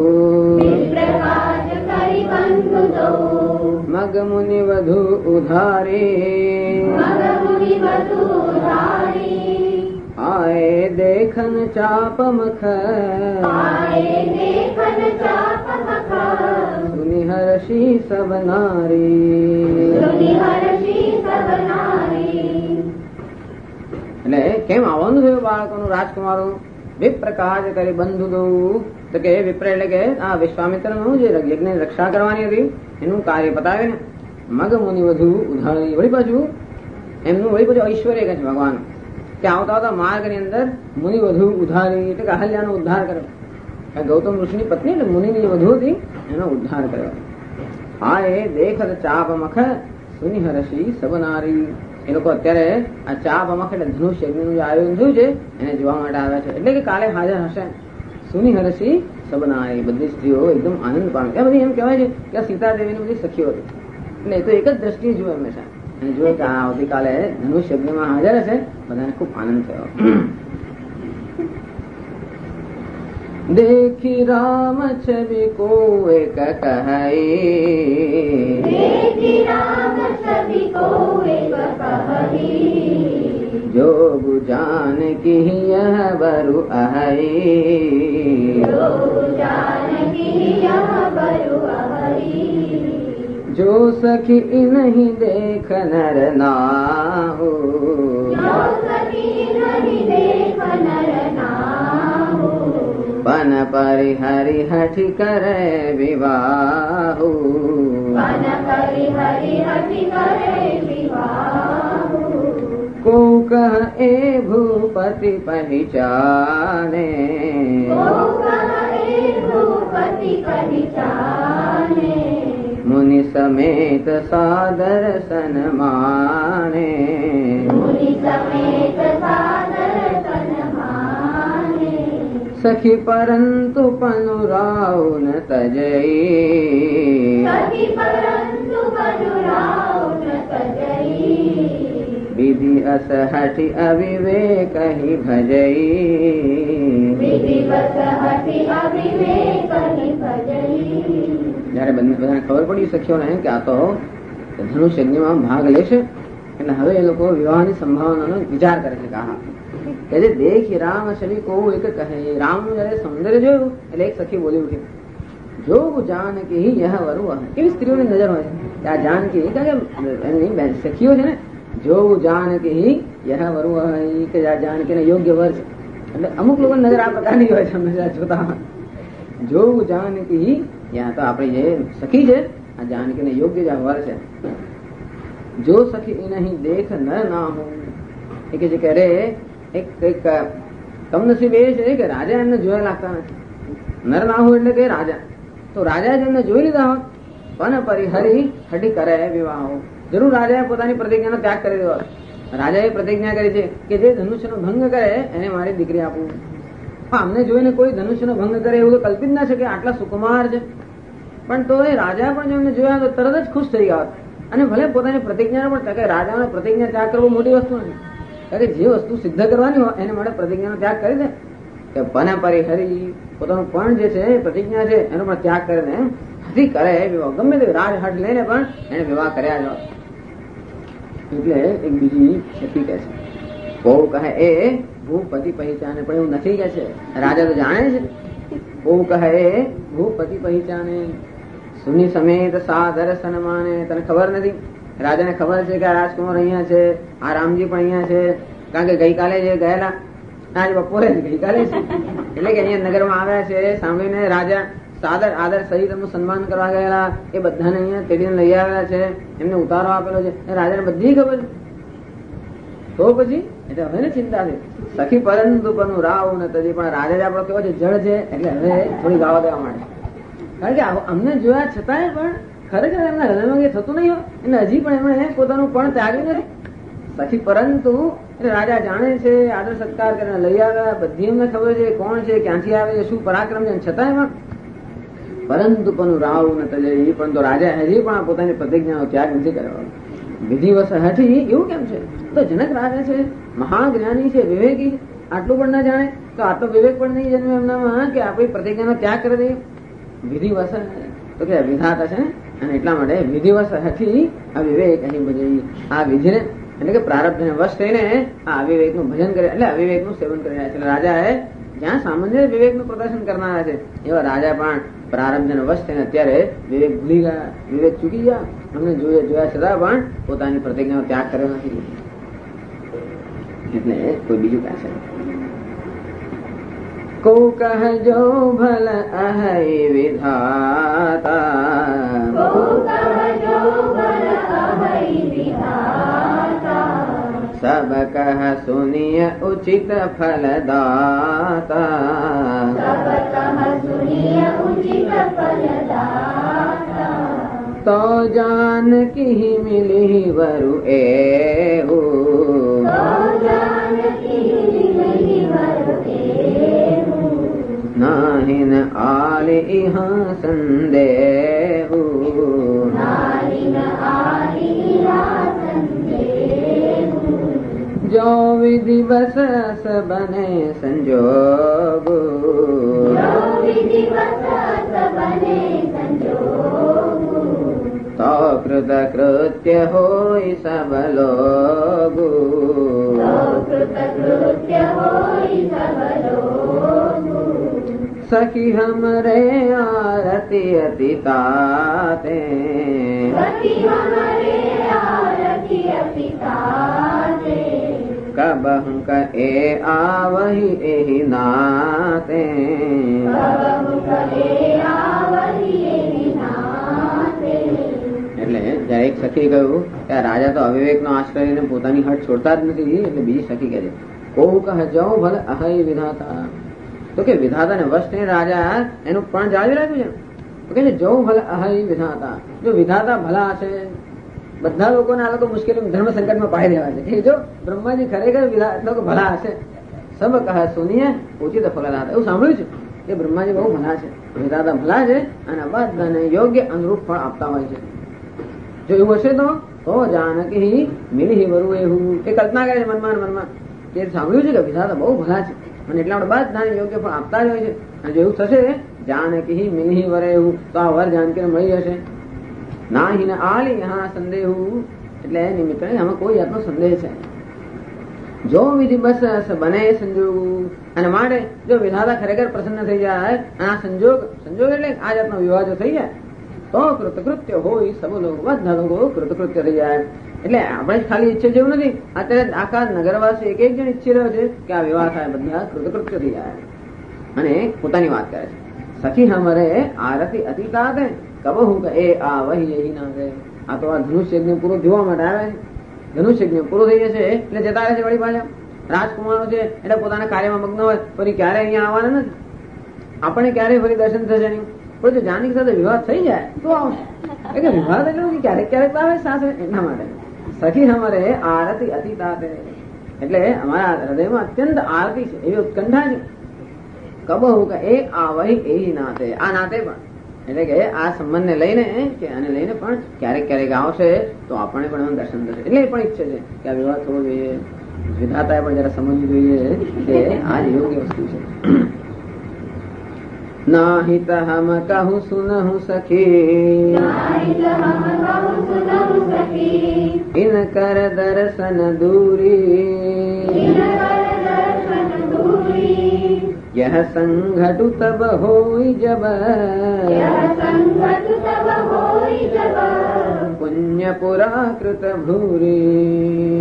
Speaker 2: મગ મુનિ વધુ ઉધારી. આય દેખન ચાપ મખ, સુનિ હર્ષી સબ નારી. એટલે કેમ આવવાનું થયું બાળકોનું, રાજકુમારોનું? વિપ્ર કાર્ય કરી બંધુ દઉં તો કે વિપ્ર એટલે કે આ વિશ્વામિત્રનું જે યજ્ઞની રક્ષા કરવાની હતી એનું કાર્ય પતાવે ને મગ મુનિ વધુ ઉધારી વળી પાછું એમનું વળી પાછું ઐશ્વર્ય કહે છે ભગવાન કે આવતા આવતા માર્ગ ની અંદર મુનિ વધુ ઉધારી એટલે કે અહલ્યાનો ઉદ્ધાર કર્યો. ગૌતમ ઋષિની પત્ની એટલે મુનિની જે વધુ હતી એનો ઉદ્ધાર કર્યો. હા એ દેખત ચાપ મખ સુનિ હરસી સબનારી. એ લોકો અત્યારે આ ચાપ મખ એટલે ધનુષ યજ્ઞનું જે આયોજન થયું છે એને જોવા માટે આવ્યા છે. એટલે કે કાલે હાજર હશે. સુનિ હરસી સબનારી બધી સ્ત્રીઓ એકદમ આનંદ પામે. એ બધી એમ કહેવાય છે કે સીતાદેવીની બધી સખીઓ હતી એટલે એ તો એક જ દ્રષ્ટિએ જુએ હંમેશા અને જોયે કે આ આવતીકાલે ધનુષ યજ્ઞમાં હાજર હશે. બધાને ખૂબ આનંદ થયો. देखी राम छवि को एक कहाई,
Speaker 3: देखी राम छवि को एक कहाई,
Speaker 2: जो बुझान की यह बरु अहई,
Speaker 3: जो जान की यह बरु अहई,
Speaker 2: जो सखी नहीं देख नर नाहु,
Speaker 3: जो सखी नहीं देख नर नाहु,
Speaker 2: बन परिहरि हठ करे विवाहु,
Speaker 3: बन परिहरि हठ करे विवाहु,
Speaker 2: को कह ए भूपति पहचाने,
Speaker 3: को कहे भूपति पहचाने,
Speaker 2: मुनि समेत सादर सन्माने,
Speaker 3: मुनि समेत सादर सन्माने,
Speaker 2: सखी परंतु पनुराउ न तजई,
Speaker 3: सखी परंतु मधुराओ न तजई,
Speaker 2: विधि असहठि अविवेक ही भजई,
Speaker 3: विधिवत हठि अविवेक ही भजई.
Speaker 2: જયારે બધાને ખબર પડી સખીઓને કે આ તો ધનુષ યજ્ઞમાં ભાગ લેશે એટલે હવે એ લોકો વિવાહની સંભાવનાનો વિચાર કરે છે કે હા કે જે દેખી રામ છબી કો એક કહે. રામનું જયારે સૌંદર્ય જોયું એટલે એક સખી બોલી ઉઠી, જો જાનકી યહ વરુ. એવી સ્ત્રીઓની નજર હોય છે આ જાનકી કારણ કે એમની સખીઓ છે ને, જો જાનકી યહ વરુ કે આ જાનકીને યોગ્ય વર છે. એટલે અમુક લોકો નજર આ પ્રકારની હોય છે હંમેશા જોતા. જો જાનકી ત્યાં તો આપણી જે સખી છે આ જાનકીને યોગ્ય જ વર છે. જો સખી નહીં દેખ ન ના હું એ કે જે કરે એક કમનસીબ એ છે કે રાજા એમને જોયા લાગતા નથી. નર ના હું એટલે કે રાજા, તો રાજા જ એમને જોઈ લીધા હોત પણ પરિહરી હટી કરે વિવાહો. જરૂર રાજાએ પોતાની પ્રતિજ્ઞાનો ત્યાગ કરી દેવો. રાજાએ પ્રતિજ્ઞા કરી છે કે જે ધનુષ્યનો ભંગ કરે એને મારી દીકરી આપું. અમને જોઈને કોઈ ધનુષ્યનો ભંગ કરે એવું તો કલ્પિત ના છે કે આટલા સુકુમાર છે. પણ તો એ રાજા પણ જો એમને જોયા તો તરત જ ખુશ થઈ ગયા અને ભલે પોતાની પ્રતિજ્ઞા પણ કે રાજાને પ્રતિજ્ઞા ત્યાગ કરવો મોટી વસ્તુ નથી. કારણ કે જે વસ્તુ સિદ્ધ કરવાની હોય એને માટે પ્રતિજ્ઞાનો ત્યાગ કરી દે કે બને પરિહરી પોતાનું પણ જે છે પ્રતિજ્ઞા છે એનો પણ ત્યાગ કરીને હરી કરે વિવાહ. ગમે તે રાજહટ લઈને પણ એને વિવાહ કર્યા જ. એટલે એક બીજી સખી કહે છે બહુ કહે એ ભૂપતિ પહેચાને, પણ એવું નથી કે છે રાજા તો જાણે છે. બહુ કહે ભૂપતિ પહેચાને, સુની સમેત સાદર સન્માને. તને ખબર નથી, રાજાને ખબર છે કે આ રાજકુમાર અહીંયા છે, આ રામજી પણ અહીંયા છે. કારણ કે ગઈકાલે જે ગયેલા આજ બપોરે ગઈકાલે છે એટલે કે અહીંયા નગરમાં આવ્યા છે. સાંભળીને રાજા સાદર આદર સહિત એમનું સન્માન કરવા ગયેલા. એ બધાને અહીંયા તેડીને લઈ આવેલા છે, એમને ઉતારો આપેલો છે. રાજાને બધી ખબર છે. તો પછી એટલે હવે ને ચિંતા છે. સખી પરંતુ પણ રાવ ને તજી પણ રાજા આપણો કેવો છે જળ છે એટલે હવે થોડી ગાવા દેવા માટે. કારણ કે અમને જોયા છતાંય પણ ખરેખર એમના હૃદયમાં કઈ થતું નહીં હોય એટલે હજી પણ એમણે પોતાનું પણ ત્યાગ્યું નથી. સખી પરંતુ એટલે રાજા જાણે છે, આદર સત્કાર કરીને લઈ આવ્યા. બધી એમને ખબર છે કોણ છે, ક્યાંથી આવે છે, શું પરાક્રમ છે. છતાંય પણ પરંતુ પણ રાવ ને તજી પણ તો રાજા હજી પણ પોતાની પ્રતિજ્ઞાનો ત્યાગ નથી કર્યો. વિધિવશ હઠી એવું કેમ છે? તો જનક રાજા છે, મહાજ્ઞાની છે, વિવેકી છે, આટલું પણ ના જાણે તો આ તો વિવેક પણ નહીં જન્મે એમનામાં કે આપણી પ્રતિજ્ઞાનો ત્યાગ કરી દઈએ. વિધિવશ તો કે વિધાતા છે અને એટલા માટે વિધિવશ હઠી અવિવેક અહીં ભજવી. આ વિધિને એટલે કે પ્રારબ્ધને વશ થઈને આ અવિવેકનું ભજન કરે એટલે અવિવેકનું સેવન કરી રહ્યા છે. એટલે રાજાએ જ્યાં સામાન્ય વિવેકનું પ્રદર્શન કરનારા છે એવા રાજા પણ પ્રારબ્ધને વશ થઈને અત્યારે વિવેક ભૂલી ગયા, વિવેક ચૂકી ગયા. અમને જોયા છતાં પણ પોતાની પ્રતિજ્ઞાનો ત્યાગ કર્યો નથી. એટલે કોઈ બીજું કહે છે को कह जो भल अहै विधाता, सब कह सुनिय उचित फलदाता, तो जान की मिली वरु एहू, नाहिन आल इहाँ संदेहू, जो विधि बस बने संजोग, तो कृत कृत्य होई सब लोगु, सखी हमरे आरती अति ताते, कबहु कहे आवहि एहि नाते, એટલે જયારે એક સખી કહ્યું કે રાજા તો અવિવેક નો આશ્રય લઈને પોતાની હટ છોડતા જ નથી, એટલે બીજી સખી કહે છે કોહ કહ જાઉં ભલે અહય વિધાતા, તો કે વિધાતા ને વશ થઈને રાજા એનું પણ જાળવી રાખ્યું છે. તો કે જવું ભલે અહય વિધાતા, જો વિધાતા ભલા હશે, બધા લોકોને આ લોકો મુશ્કેલી ધર્મ સંકટમાં પાડી દેવા છે. એ જો બ્રહ્માજી ખરેખર લોકો ભલા હશે, સબ કહે સુનિએ ઉચિત ફલદાતા, એવું સાંભળ્યું છે કે બ્રહ્માજી બહુ ભલા છે, વિધાતા ભલા છે અને બધાને યોગ્ય અનુરૂપ ફળ આપતા હોય છે. જો એવું હશે તો જાનકી મિલી વરુ એવું એ કલ્પના કરે છે મનમાં મનમાં કે સાંભળ્યું છે કે વિધાતા બહુ ભલા છે અને એટલા બધા બધાને યોગ્ય ફળ આપતા જ હોય છે. અને જો એવું થશે જાનકી મિલી વરે એવું તો આ વર જાનકી મળી જશે. ના હિન આલી યહાં સંદેહું, એટલે નિમિત્ત આમાં કોઈ જાતનો સંદેહ છે. જો વિધિ બસ બને સંજોગ, અને માટે જો વિધાતા ખરેખર પ્રસન્ન થઈ જાય, આ સંજોગ એટલે આ જાતનો વિવાહ જો થઈ જાય તો કૃતકૃત્ય હોય સબ લોકો, બધા લોકો કૃતકૃત્ય થઈ જાય. એટલે આપણે ખાલી ઈચ્છે જેવું નથી, અત્યારે આખા નગરવાસી એક જણ ઈચ્છી રહ્યો છે કે આ વિવાહ થાય, બધા કૃતકૃત્ય થઈ જાય. અને પોતાની વાત કરે છે સખી હમરે આરતી અતિતાતે કબહુ કે એ આ વહી યહી ના ગયે. આ તો આ ધનુષ્ય યજ્ઞ પૂરો જોવા માટે આવે છે. ધનુષ્ય યજ્ઞ પૂરો થઈ જશે એટલે જતા રહે છે વળી પાછા. રાજકુમારો છે એટલે પોતાના કાર્યમાં મગ્ન હોય, ફરી ક્યારે અહીંયા આવવાના નથી, આપણને ક્યારેય ફરી દર્શન થશે નહીં. પણ જો જાનકી સાથે વિવાહ થઈ જાય તો આવશે. એટલે વિવાહ એટલું કે ક્યારેક ક્યારેક આવે સાથે, એટલા માટે સખી હમરે આરતી અતિતાતે, એટલે અમારા હૃદયમાં અત્યંત આરતી છે, એવી ઉત્કંઠા છે. કબહુ કે એ આ વહી એ નાતે, આ નાતે પણ એટલે કે આ સંબંધને લઈને કે આને લઈને પણ ક્યારેક ક્યારેક આવશે તો આપણને પણ દર્શન થશે. એટલે એ પણ ઈચ્છે છે કે આ વિવાહ થવો જોઈએ. વિધાતાએ પણ જરા સમજવું જોઈએ કે આ જ યોગ્ય વસ્તુ છે. નાહિત હમ કહું સુનહું સખી, ઇન કર દર્શન દૂરી, यह संघटु तब होई जब, पुण्य पुराकृत भूरी,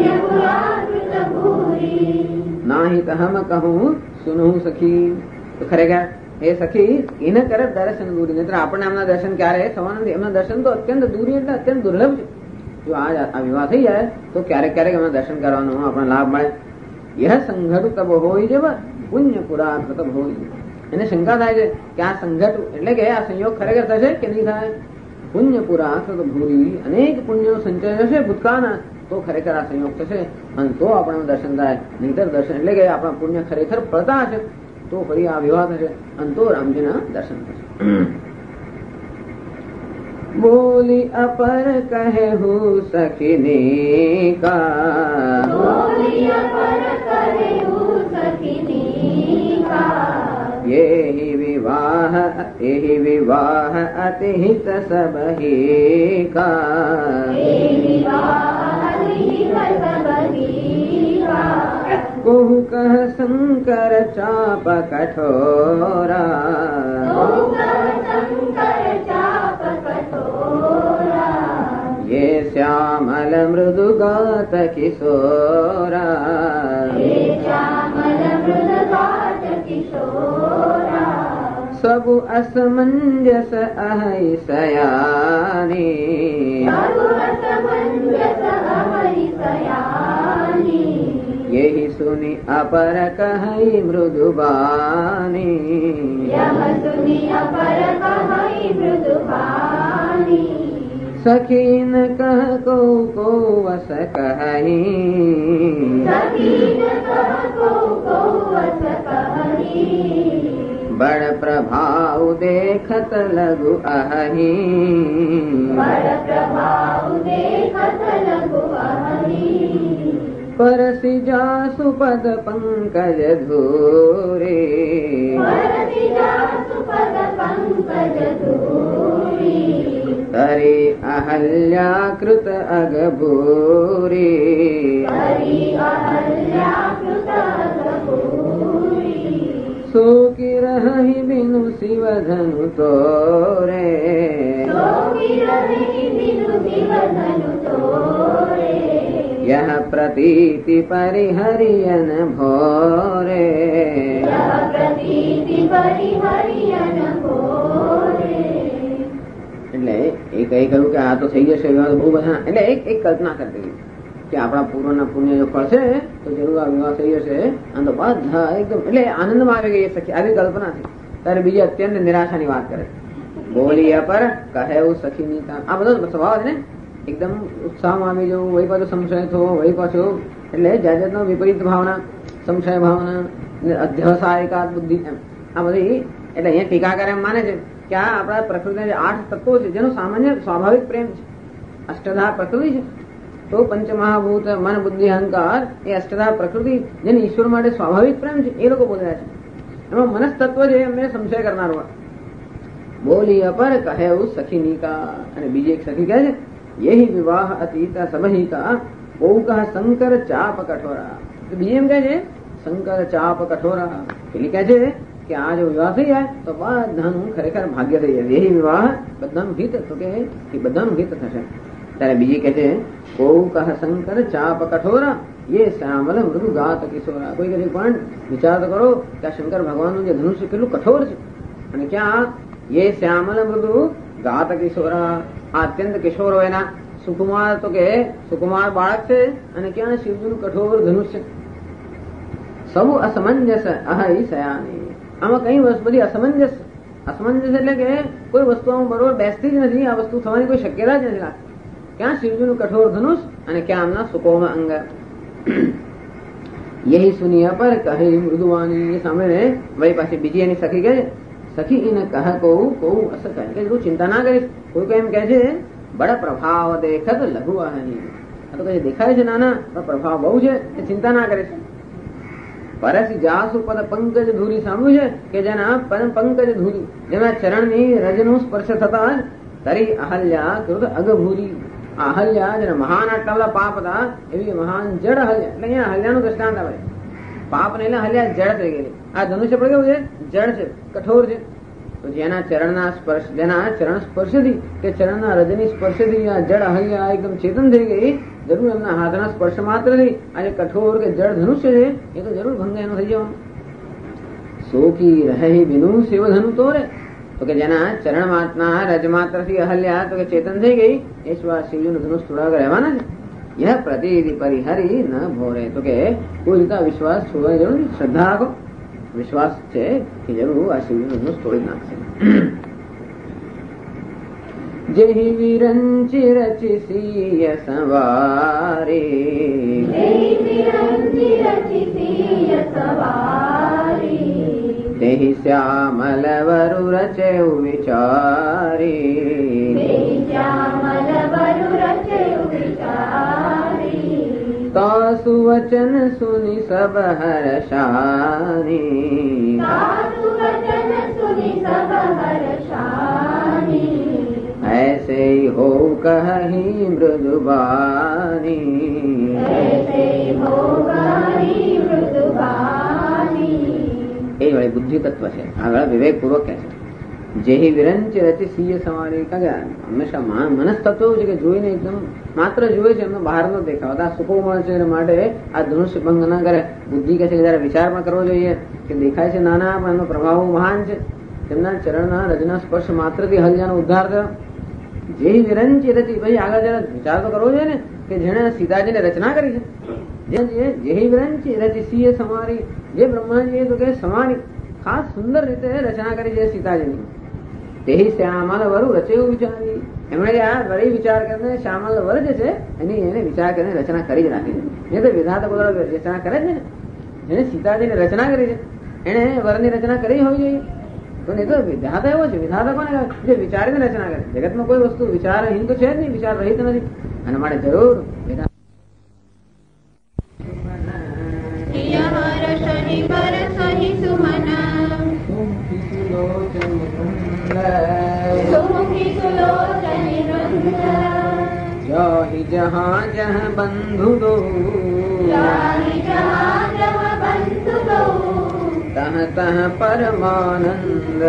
Speaker 2: नाहित हम कहूँ सुनूं सखी. તો ખરેખર એ સખી એને કરે દર્શન દૂરી, નહીતર આપણને એમના દર્શન ક્યારે થવાના નથી. એમના દર્શન તો અત્યંત દૂરી એટલે અત્યંત દુર્લભ છે. જો આ વિવાહ થઈ જાય તો ક્યારેક ક્યારેક એમના દર્શન કરવાનો આપણને લાભ મળે. યહ સંઘટુ તબ હોઈ જબ, પુણ્ય પુરા કૃત હોય. એને શંકા થાય છે કે આ સંઘટુ એટલે કે આ સંયોગ ખરેખર થશે કે નહીં થાય. પુણ્ય પુરા કૃત ભૂરી, અનેક પુણ્યનો સંચય હશે ભૂતકાળના, તો ખરેખર આ સંયોગ થશે અને તો આપણને દર્શન થાય. નહીતર દર્શન એટલે કે આપણા પુણ્ય ખરેખર પડતા હશે તો ફરી આ વિવાહ થશે અને તો રામજીના દર્શન થશે. બોલી અપર કહે હું સખીની કા, यही विवाह अति हित सबही का, कोहु कह शंकर चाप कठोरा, ये श्यामल मृदु गात किशोरा, सबु असमंजस अहै सयानी यही सुनि अपर कहै मृदुबानी सखीन कह को वस कहई बड़ प्रभाव देखत लघु अहि परसि जासु पद पंकज धूरे तरे अहल्याकृत अगभूरे सोकी रहि बिनु शिव धनु तोरे यह प्रतीति परिहरियन भोरे એટલે એક કહ્યું કે આ તો થઈ જશે બહુ બધા એટલે એક કલ્પના કરતી કે આપણા પૂર્વના પુણ્ય જો ફળ છે તો જરૂર આ વિવાહ થઈ જશે અને તો બધા એકદમ એટલે આનંદમાં આવી ગઈ સખી આવી કલ્પના છે ત્યારે બીજી અત્યંત નિરાશાની વાત કરે બોલી પર કહે સખીની આ બધો સ્વભાવ છે ને એકદમ ઉત્સાહમાં આવી જવું વહી પાછો સંશય થવો વહી પાછો એટલે જાત જાતનો વિપરીત ભાવના સંશય ભાવના અધ્યવસાયિકા બુદ્ધિ એમ આ બધી એટલે અહીંયા ટીકાકાર એમ માને છે કે આ આપણા પ્રકૃતિના જે 8 તત્વો છે જેનો સામાન્ય સ્વાભાવિક પ્રેમ છે અષ્ટધા પ્રકૃતિ છે તો પંચમહાભૂત મન બુદ્ધિ અહંકાર એ અષ્ટધા પ્રકૃતિ જેને ઈશ્વર માટે સ્વાભાવિક પ્રેમ છે એ લોકો બોલ્યા છે એમાં મનસ તત્વ છે એમને સંશય કરનાર બોલી અપર કહે સખીની કા અને બીજી એક સખી કહે છે यही विवाह अतीत सबही का ओ कहा शंकर चाप कठोरा तो बीजे એમ કહે છે શંકર ચાપ કઠોરા પેલી કહે છે કે આ જો વિવાહ થઈ જાય તો બધાનું ખરેખર ભાગ્ય થઈ જાય એ વિવાહ બધાનું હિત તો કે એ બધાનું હિત થશે ત્યારે બીજી કહે છે ઓ કહ શંકર ચાપ કઠોરા ये श्यामल मृदु गात किशोरा કોઈ કહે પણ વિચાર તો કરો કે શંકર ભગવાનનું જે ધનુષ્ય કેટલું કઠોર છે અને ક્યાં ये श्यामल मृदु गात किशोरा આ અત્યંત કિશોર એના સુકુમાર તો કે સુકુમાર બાળક છે અને ક્યાં શિવજીનું કઠોર ધનુષ છે સૌ અસમંજસ અહૈ સયાની આમાં કઈ વસ્તુ બધી અસમંજસ એટલે કે કોઈ વસ્તુ આમાં બરોબર બેસતી જ નથી આ વસ્તુ થવાની કોઈ શક્યતા જ નથી લાગતી ક્યાં શિવજીનું કઠોર ધનુષ અને ક્યાં આમના સુકોમ અંગ યહી સુનિયા પર કહે મૃદુવાની એ સાંભળીને વળી પાછી બીજી એની સખી કહે સખી એને કહ કહું અસ કહે કે તું ચિંતા ના કરીશ કોઈ કોઈ એમ કહે છે બડા પ્રભાવ દેખત લઘુ આહની આ તો કઈ દેખાય છે નાના પણ પ્રભાવ બહુ છે એ ચિંતા ના કરીશ પરસી જાસુ પદ પંકજ ધૂરી સાંભળ્યું છે કે જેના પંકજ ધૂરી જેના ચરણની રજનો સ્પર્શ થતા તરી અહલ્યા કૃત અગભૂરી અહલ્યા જેના મહાન આટલા બધા પાપ હતા એવી મહાન જડ અહલ્યા એટલે અહીંયા અહલ્યાનું દ્રષ્ટાંત આવે પાપ ને એટલે અહલ્યા જડ થઈ ગયેલી આ ધનુષ્ય પણ કેવું છે જડ છે કઠોર છે તો જેના ચરણના સ્પર્શ જેના ચરણ સ્પર્શથી કે ચરણના હૃદયની સ્પર્શથી આ જડ અહલ્યા એકદમ ચેતન થઈ ગઈ જરૂર એમના હાથના સ્પર્શ માત્રથી આ જે કઠોર કે જડ ધનુષ્ય છે એ તો જરૂર ભંગ એનું થઈ જવાનું સોકી રહે બિનુ શિવ ધનુ તોરે તો કે જેના ચરણ માત્રના રજ માત્રથી અહલ્યા તો કે ચેતન થઈ ગઈ એ સિવાય શિવજીનું ધનુષ થોડા રહેવાના છે यह प्रतीति परिहरी न भोरे तो के कोई રીતે વિશ્વાસ છોડવા જરૂર નથી શ્રદ્ધા રાખો વિશ્વાસ છે કે જરૂર આ શિવજીનું ધનુષ તોડી નાખશે જેહી વિરંચી રચી સિય સવારે તેહી શ્યામલ વરુ રચે વિચારી तासु वचन सुनि सब हर्षानि ऐसे ही हो कहि मृदुबानी એ વળી બુદ્ધિ તત્વ છે આગળ વિવેક પૂર્વક કહે છે જેહી વિરંચ રચી સિંહ સવારે હંમેશા મનસ તત્વ છે કે જોઈને એકદમ માત્ર જોવે છે એમનો બહાર નો દેખાવ આ સુકો મળે છે માટે આ ધનુષ્ય ભંગ ના કરે બુદ્ધિ કહે છે કે જયારે વિચાર પણ કરવો જોઈએ કે દેખાય છે નાના પણ એમનો પ્રભાવ મહાન છે તેમના ચરણના રજના સ્પર્શ માત્રથી હલજાનો ઉદ્ધાર થયો. જે વિરંચી રચી, ભાઈ આગળ જરા વિચાર તો કરવો જોઈએ ને કે જેને સીતાજીને રચના કરી છે. જે વિરંચી રચી સિંહ સમારી, જે બ્રહ્માજીએ તો કે સમારી ખાસ સુંદર રીતે રચના કરી છે સીતાજીની. તે શ્યામલ વરુ રચેવું વિચારી, એમણે આ વળી વિચાર કરીને શ્યામલ વર જે છે એને વિચાર કરીને રચના કરી જ રાખી છે. એ તો વિધાતા દ્વારા રચના કરે છે ને, એને સીતાજીને રચના કરી છે, એને વરની રચના કરી હોવી જોઈએ. તો એ તો વિધાતા એવો છે. વિધાતા કોને જે વિચારીને રચના કરે. જગતમાં કોઈ વસ્તુ વિચારહીન તો છે જ નહીં, વિચાર રહિત નથી. અને માટે જરૂર जाहि जहाँ जह बंधु दो, तह तह परमानंद.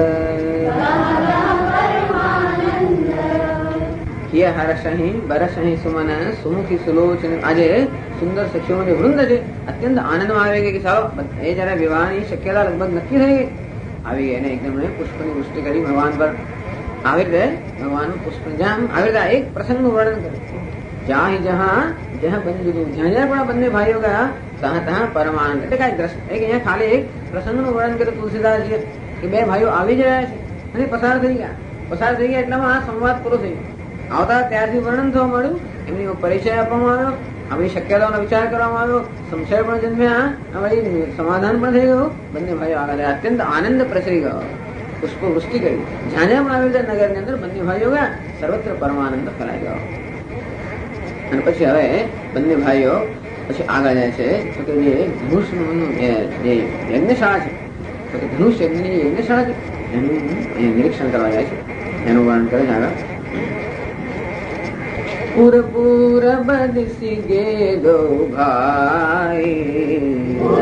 Speaker 2: ये हर्षहि बरसहि सुमन सुमुखी सुलोचन. આજે સુંદર સખીઓનો જે વૃંદ છે અત્યંત આનંદમાં આવે કે ચાલો એ જયારે વિવાહની શક્યતા લગભગ નક્કી થઈ ગઈ, આવી એને એકદમ પુષ્પની વૃષ્ટિ કરી ભગવાન પર. આવી રીતે ભગવાન પુષ્પ જામ આવી રીતે એક પ્રસંગનું વર્ણન કરે. જ્યાં જहाँ જહ બંધુ, જ્યાં જ્યાં પણ બંને ભાઈઓ ગયા તહ તહ પરમાનંદ. એટલે કઈ દ્રષ્ટિ અહીંયા ખાલી એક પ્રસંગનું વર્ણન કર્યું તુલસીદાસજીએ કે બે ભાઈઓ આવી જ રહ્યા છે અને પસાર થઈ ગયા એટલામાં આ સંવાદ પૂરો થઈ ગયો. આવતા ત્યારથી વર્ણન થવા માંડ્યું, એમની પરિચય આપવામાં આવ્યો, આપણી શક્યતાઓનો વિચાર કરવામાં આવ્યો, સંશય પણ જન્મ્યા, આપણી સમાધાન પણ થઈ ગયું. બંને ભાઈઓ આગળ અત્યંત આનંદ પ્રસરી ગયો, પુષ્પ વૃષ્ટિ કરી. જ્યાં જ્યાં પણ આવી રીતે નગરની અંદર બંને ભાઈઓ ગયા, સર્વત્ર પરમાનંદ ફેલાઈ ગયો. અને પછી હવે બંને ભાઈઓ પછી આગળ જાય છે તો કે જે ધનુષનું જે યજ્ઞશાળા છે, તો કે ધનુષ યજ્ઞની યજ્ઞશાળા છે એનું નિરીક્ષણ કરવા જાય છે. એનું વર્ણન કરે છે આગળ. પૂરબ દિશી ગે દો ભાઈ,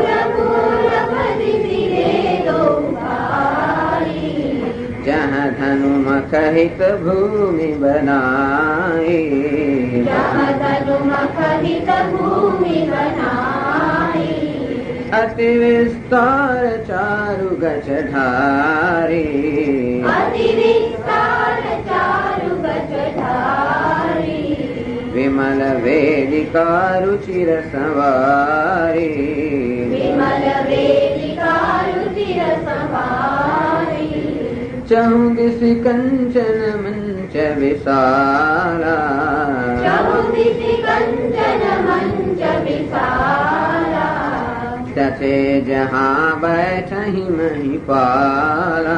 Speaker 2: जहाँ धनु मखहित भूमि बनाई, अति विस्तार चारु गच ढारी, विमल वेदिका रुचिर सवारी, चहु दिशि कंचन मंच विशाला, तथे जहाँ बैठहि महिपाला,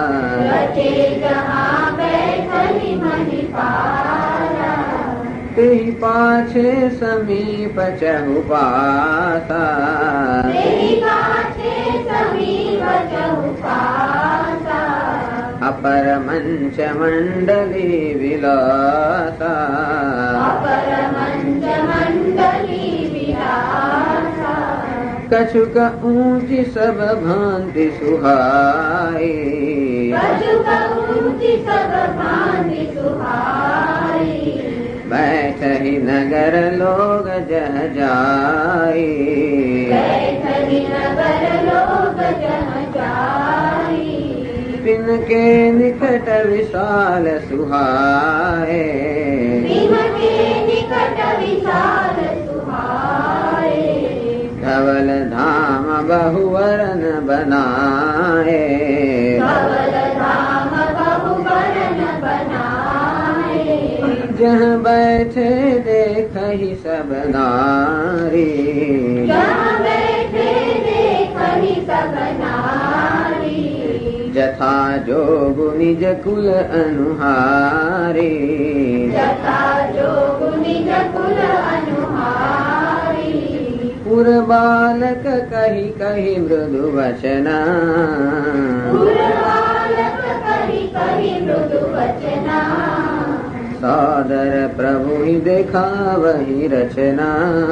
Speaker 2: तेहि पाछे समीप चहुपासा, अपर मंच मंडली विलासा, कछुक ऊंची सब भांति सुहाई, बैठहि नगर लोग जह जाई, तिनके निकट विशाल सुहाए, धवल धाम बहुवरन बनाए, जहाँ बैठे देखहि सब नारी, जथा जोगु निज कुल अनुहारी, पुर बालक कही कही मृदु वचना, सादर प्रभु ही देखा वही रचना,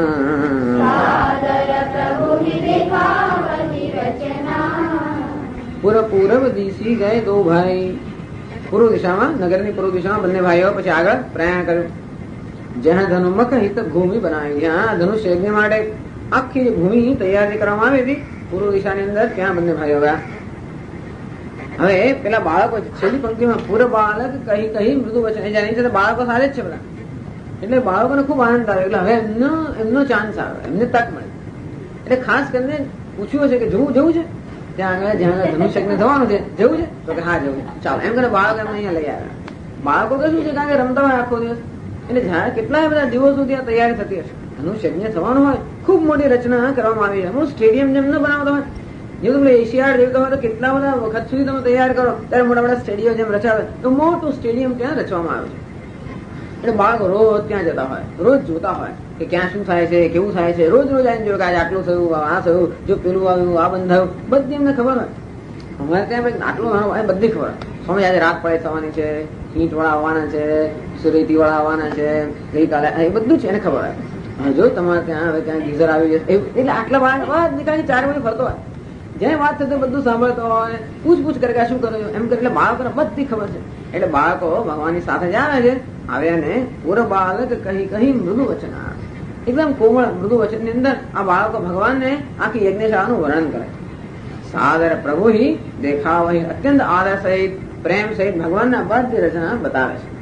Speaker 2: પૂર્વ દિશી ગયે દો ભાઈ. પૂર્વ દિશામાં, નગરની પૂર્વ દિશામાં બંને ભાઈઓ પછી આગળ પ્રયાણ કર્યું. જ્યાં ધનુમખ હિત ભૂમિ બનાવી, જ્યાં ધનુષ યજ્ઞ માટે આખી ભૂમિ તૈયારી કરવામાં આવી હતી પૂર્વ દિશાની અંદર, ત્યાં બંને ભાઈઓ ગયા. હવે પેલા બાળકો છેલ્લી પંક્તિમાં પૂર્વ બાળક કહી કહી મૃદુ વચન એની સાથે બાળકો સાથે જ છે બધા, એટલે બાળકોને ખૂબ આનંદ આવે. એટલે હવે એમનો ચાન્સ આવે, એમને તક મળે. એટલે ખાસ કરીને પૂછ્યું છે કે જવું છે જ્યાં આગળ ધનુષ્યજ્ઞ થવાનું છે, જવું છે તો કે હા જવું છે, ચાલો એમ કરે બાળક એમને અહીંયા લઈ આવ્યા. બાળકો તો શું છે કારણ કે રમતા હોય આખો દિવસ, એટલે જયારે કેટલાય બધા દિવસો ત્યાં તૈયારી થતી હશે. ધનુષ્યજ્ઞ થવાનું હોય, ખૂબ મોટી રચના કરવામાં આવી છે. સ્ટેડિયમ જેમ ન બનાવતા હોય, જેવું તમે એશિયાડ દેવતા હોય તો કેટલા બધા વખત સુધી તમે તૈયાર કરો, ત્યારે મોટા મોટા સ્ટેડિયમ જેમ રચાવે તો મોટું સ્ટેડિયમ ત્યાં રચવામાં આવે છે. એટલે બાળકો રોજ ત્યાં જતા હોય, રોજ જોતા હોય કે ક્યાં શું થાય છે, કેવું થાય છે. રોજ આવીને જોયું કે આજે આટલું થયું, આ થયું, જો પેલું આવ્યું, આ બંધાયું, બધી એમને ખબર હોય. અમારે ત્યાં આટલું બધી ખબર હોય. સ્વામી આજે રાત પડે થવાની છે, ઈંટ વાળા આવવાના છે, સુરેતી વાળા આવવાના છે, ગઈકાલે એ બધું છે એને ખબર હોય. જો તમારે ત્યાં હવે ત્યાં ગીઝર આવી જશે એટલે આટલા વાત નીકળી 4 વાગે ફરતો હોય, જ્યાં વાત થતો બધું સાંભળતો હોય, પૂછપૂછ કરે કે શું કર્યું એમ કરે. એટલે બાળકોને બધી ખબર છે. એટલે બાળકો ભગવાનની સાથે જ આવે છે. આવ્યાને પૂર્વ બાળક કહી કહી મૃદુ વચન, એકદમ કોમળ મૃદુ વચન ની અંદર આ બાળકો ભગવાનને આખી યજ્ઞશાળાનું વર્ણન કરે. સાદર પ્રભુ દેખાવ અત્યંત આદર સહિત પ્રેમ સહિત ભગવાનના બધી રચના બતાવે છે.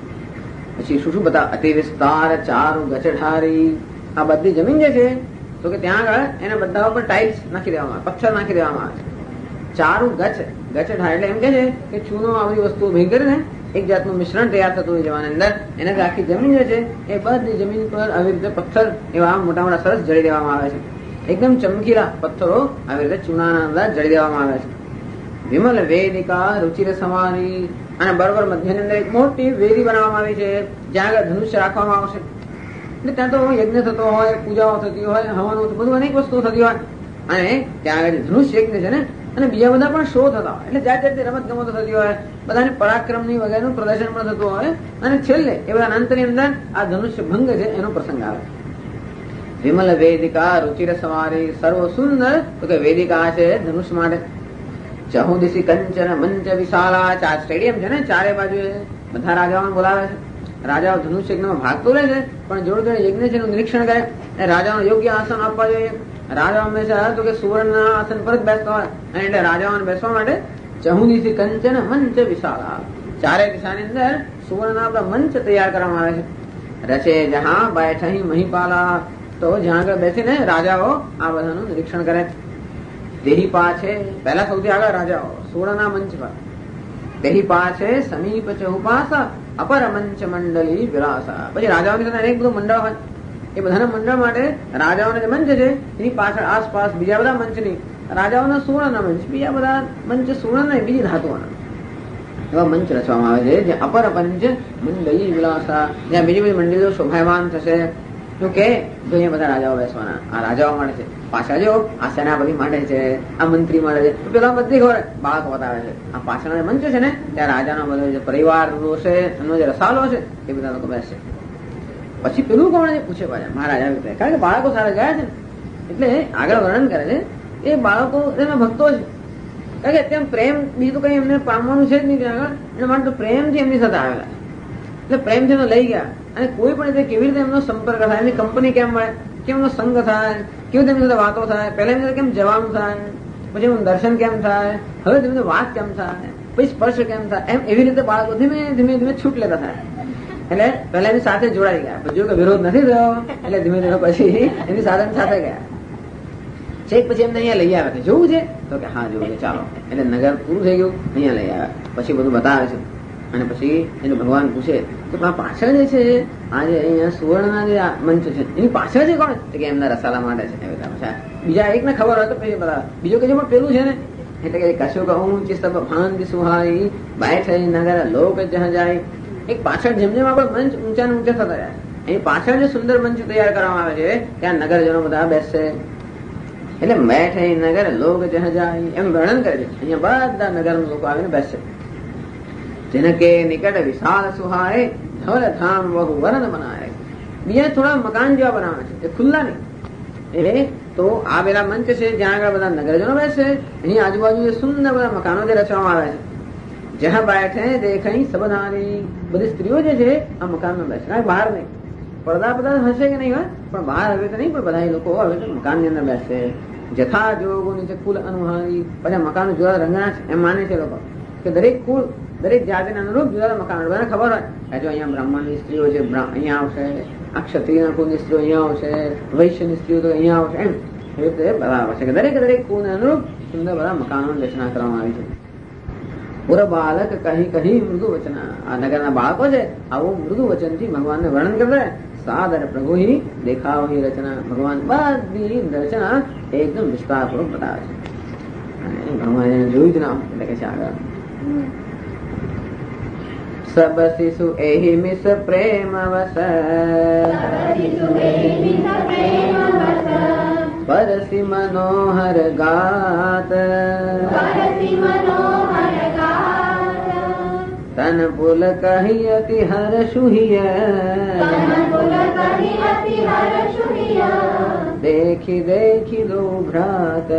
Speaker 2: પછી શું બતાવે? અતિ વિસ્તાર ચારુ ગચઢારી. આ બધી જમીન જે છે તો કે ત્યાં આગળ એના બધા ઉપર ટાઇલ્સ નાખી દેવામાં આવે, પથ્થર નાખી દેવામાં આવે છે. ચારું ગચઢાર એટલે એમ કે છે કે ચૂનો આ બધી વસ્તુઓ ભેગી કરીને એક જાતનું મિશ્રણ તૈયાર થતું હોય જવાની અંદર. એનાથી આખી જમીન જે છે એ બધી જમીન પર આવી રીતે પથ્થર એવા મોટા મોટા સરસ જડી દેવામાં આવે છે. એકદમ ચમકીલા પથ્થરો આવી રીતે ચૂનાના અંદર જડી દેવામાં આવે છે. વિમલ વેદિકા રુચિર સમારી, અને બરોબર મધ્યની અંદર એક મોટી વેદી બનાવવામાં આવી છે જ્યાં આગળ ધનુષ્ય રાખવામાં આવશે. એટલે ત્યાં તો યજ્ઞ થતો હોય, પૂજાઓ થતી હોય, હવનો બધું અનેક વસ્તુઓ થતી હોય. અને ત્યાં આગળ ધનુષ્ય યજ્ઞ છે ને, અને બીજા બધા પણ શો થતા હોય. એટલે જાત જાતની રમત ગમતો થતી હોય, બધાની પરાક્રમની વગેરેનું પ્રદર્શન પણ થતું હોય. અને છેલ્લે એ બધા અંતની અંદર આ ધનુષ્ય ભંગ છે એનો પ્રસંગ આવે. વિમલ વેદિકા રુચિર સવારી, સર્વ સુંદર તો કે વેદિકા છે ધનુષ માટે. ચહુદિશી કંચન મંચ વિશાલા, 4 સ્ટેડિયમ છે ને, ચારે બાજુ બધા રાજાઓને બોલાવે છે. રાજાઓ ધનુષ્ય યજ્ઞમાં ભાગ તો લે છે, પણ જોડે જોડે યજ્ઞ છે એનું નિરીક્ષણ કરે. રાજાઓને યોગ્ય આસન આપવા જોઈએ. રાજાઓ હંમેશા તો કે સુવર્ણના આસન પર જ બેસતા હોય, અને એટલે રાજાઓને બેસવા માટે ચહુદિશી કંચન મંચ વિશાલા, ચારે દિશાની અંદર સુવર્ણના આપણા મંચ તૈયાર કરવામાં આવે છે. રચે જહાં બેઠી મહીપાલા, તો જ્યાં આગળ બેસીને રાજાઓ આ બધાનું નિરીક્ષણ કરે. દેહી પાછે પહેલા સૌથી આગળ રાજાઓ સુવર્ણના મંચ પર, દેહી પાછે સમીપ ચહુપાસ અપર મંચ મંડલી વિલાસા. પછી રાજાઓની સાથે અનેક બધું મંડળ હોય. એ બધાના મંડળ માટે રાજાઓને જે મંચ છે એની પાછળ આસપાસ બીજા બધા મંચની, રાજાઓના સુવર્ણના મંચ, બીજા બધા મંચ સુવર્ણ નહીં બીજી ધાતુઓના એવા મંચ રચવામાં આવે છે. જે અપર પંચ મંડલી વિલાસા, જ્યાં બીજી બધી મંડળીઓ શોભાયમાન થશે. શું કે અહીંયા બધા રાજાઓ બેસવાના, આ રાજાઓ માટે છે. પાછળ જો આ સેનાપતિ માટે છે, આ મંત્રી માટે છે. પેલા બધી ખબર બાળકો બતાવે છે. આ પાછળના મંચ છે ને ત્યાં રાજાનો બધો જે પરિવાર છે, એમનો જે રસાલો છે એ બધા લોકો બેસે. પછી પેલું કોણ પૂછે પાછા મહારાજા વિશે, કારણ કે બાળકો સારા ગયા છે ને એટલે આગળ વર્ણન કરે છે. એ બાળકો એના ભક્તો છે, કારણ કે તેમ પ્રેમ બીજું કઈ એમને પામવાનું છે જ નહીં ત્યાં આગળ. એના માટે પ્રેમથી એમની સાથે આવેલા, એટલે પ્રેમથી એમને લઈ ગયા. અને કોઈ પણ રીતે કેવી રીતે એમનો સંપર્ક થાય, એમની કંપની કેમ મળે, કેમ એમનો સંગ થાય, કેવી રીતે એમની સાથે વાતો થાય, પહેલા એમની સાથે કેમ જવાનું થાય, પછી એમનું દર્શન કેમ થાય, હવે તેમની વાત કેમ થાય, પછી સ્પર્શ કેમ થાય, એમ એવી રીતે બાળકો ધીમે ધીમે ધીમે છૂટ લેતા થાય. એટલે પહેલા એની સાથે જોડાઈ ગયા, પછી જો કે વિરોધ નથી થયો એટલે ધીમે ધીમે પછી એની સાથે ગયા. છેક પછી એમને અહીંયા લઈ આવે છે, જોવું છે તો કે હા જોવું છે, ચાલો. એટલે નગર પૂરું થઈ ગયું, અહીંયા લઈ આવ્યા. પછી બધું બતાવે છે. અને પછી એને ભગવાન પૂછે કે પાછળ જે છે આજે અહીંયા સુવર્ણના જે મંચ છે એની પાછળ છે કોણ, કે એમના રસાલા માટે છે. બીજા એક ને ખબર હોય તો પછી બધા બીજો કે પણ પેલું છે ને, એટલે કે કશું કહું ચિસ્ત ભાંતિ સુહાઈ બેઠે નગર લોક જहाँ જાય. એક પાછળ જેમ જેમ આપણે મંચ ઊંચા ને ઊંચા થતા જાય, એની પાછળ જે સુંદર મંચ તૈયાર કરવામાં આવે છે ત્યાં નગરજનો બધા બેસશે. એટલે બેઠે નગર લોક જहाँ જાય એમ વર્ણન કરે છે. અહીંયા બધા નગર લોકો આવીને બેસશે. જેને કે નિકટ વિશાળ સુહાય ધવલ ધામ વહુ વરન બનાય. બીજા થોડા મકાન જેવા બનાવે છે, એ ખુલ્લા નહીં. એટલે તો આ પેલા મંચ છે જ્યાં આગળ બધા નગરજનો બેસે, એની આજુબાજુ જે સુંદર બધા મકાનો જે રચવામાં આવે છે. જ્યાં બેઠે દેખાઈ સબનારી, બધી સ્ત્રીઓ જે છે આ મકાનમાં બેસે, બહાર નહીં. પડદા પડદા હશે કે નહીં હોય, પણ બહાર હવે તો નહીં, પણ બધા લોકો હવે તો મકાનની અંદર બેસે. જથા જોગો નીચે કુલ અનુહારી, બધા મકાનો જોડા રંગના છે એમ માને છે લોકો. કે દરેક કુળ દરેક જાતિને અનુરૂપ જુદા મકાન બધાને ખબર હોય જો અહીંયા બ્રાહ્મણની સ્ત્રીઓ છે અહીંયા આવશે, આ ક્ષત્રિય કુળની સ્ત્રીઓ અહીંયા આવશે, વૈશ્યની સ્ત્રીઓ તો અહીંયા આવશે, એમ એ રીતે બરાબર છે કે દરેક કુળને અનુરૂપ સુંદર બધા મકાનોની રચના કરવામાં આવી છે. પૂરા બાલક કહી મૃદુ વચન, આ નગરના બાળકો છે આવું મૃદુ વચનથી ભગવાનને વર્ણન કરે. સાદર પ્રભુ દેખાવ રચના, ભગવાન બધી રચના એકદમ વિસ્તારપૂર્વક બતાવે છે. ભગવાન જોયું જ ના એટલે કે છે આગળ સબ શિશુ એહી મિસ પ્રેમ વસ પરસી મનોહર ગાત તન પુલ કહી અતિ હર સુહિય દેખી દો ભ્રાત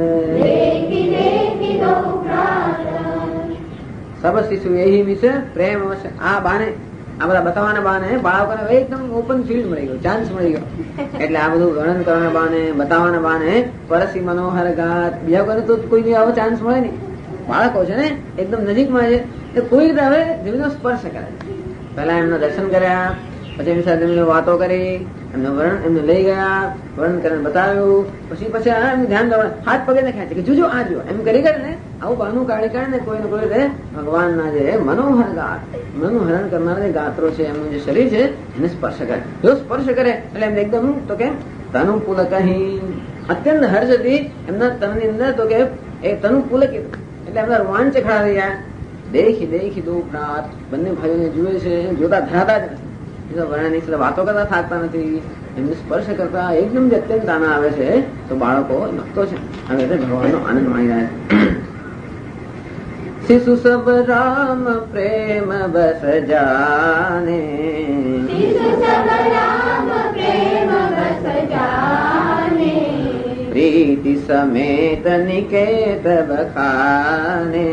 Speaker 2: સબ શિશુ એહી મિસ પ્રેમ વશ. આ બાને આ બધા બતાવવાના બાને બાળકોને એકદમ ઓપન ફિલ્ડ મળી ગયો, ચાન્સ મળી ગયો. એટલે આ બધું વર્ણન કરવાના બાને બતાવવાના બાને પરસી મનોહર ગાત બીજા કોઈને તો કોઈ આવો ચાન્સ મળે નહીં. બાળકો છે ને એકદમ નજીકમાં છે એ કોઈ રીતે હવે જમીનો સ્પર્શ કરે. પહેલા એમના દર્શન કર્યા, પછી એમની સાથે એમને વાતો કરી, એમને લઈ ગયા, વર્ણન કરીને બતાવ્યું, પછી એમનું ધ્યાન દોડે, હાથ પગે ખેંચે કે જોજો આ જો એમ કરી ને આવું બહાનું કાઢી ને કોઈ ને કોઈ રીતે ભગવાનના જે મનોહર ગાત મનોહરણ કરનારા જે ગાત્રો છે એમનું જે શરીર છે એને સ્પર્શ કરે. જો સ્પર્શ કરે એટલે એમને એકદમ તો કે તનુ પુલક અત્યંત હર્ષથી એમના તનની અંદર તો કે એ તનુ પુલકિત એટલે એમના રોમાંચ ખડા થઈ જાય. દેખી દો પ્રાત બંને ભાઈઓને જુએ છે, જોતા ધરાતા જ નથી, વર્ણની સાથે વાતો કરતા થાકતા નથી, એમને સ્પર્શ કરતા એકદમ જે અત્યંત આનંદ આવે છે. તો બાળકો ભક્તો છે હવે ભગવાનનો આનંદ માણી રહ્યા છે. શિશુ સબ રામ પ્રેમ બસ જાને પ્રીતિ સમેત નિકેત બખાને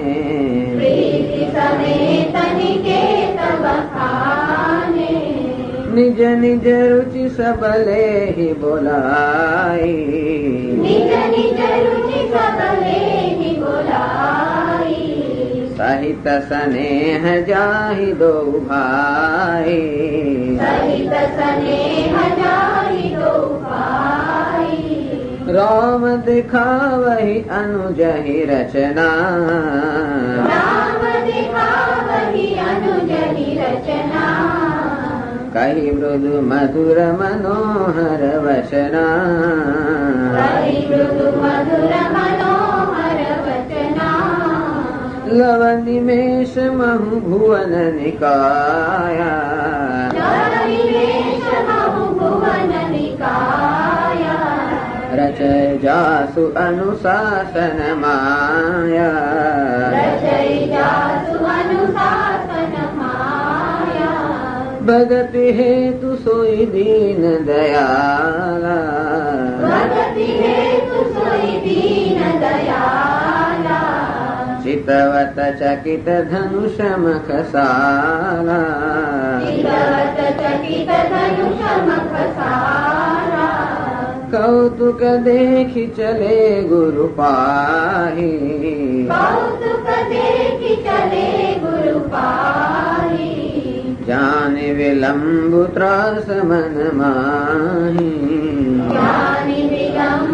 Speaker 2: નિજ નિજ રુચિ સબલે હિ બોલાઈ સહિત સ્નેહ જાહી દો ભાઈ રામ દિખાવહી અનુજહી રચના કહી મૃદુ મધુર મનોહર વસના લવ નિમેષ મહુ ભુવન નિકાયા રચ જાસુ અનુશાસન માયા ભગતિ હેતુ સોઈ દીન દયાલા ચિતવત ચકિત ધનુષ મખસાલા કૌતુક દેખી ચલે ગુરુ પાહી જાને વિલંબુ ત્રાસ મન માહી.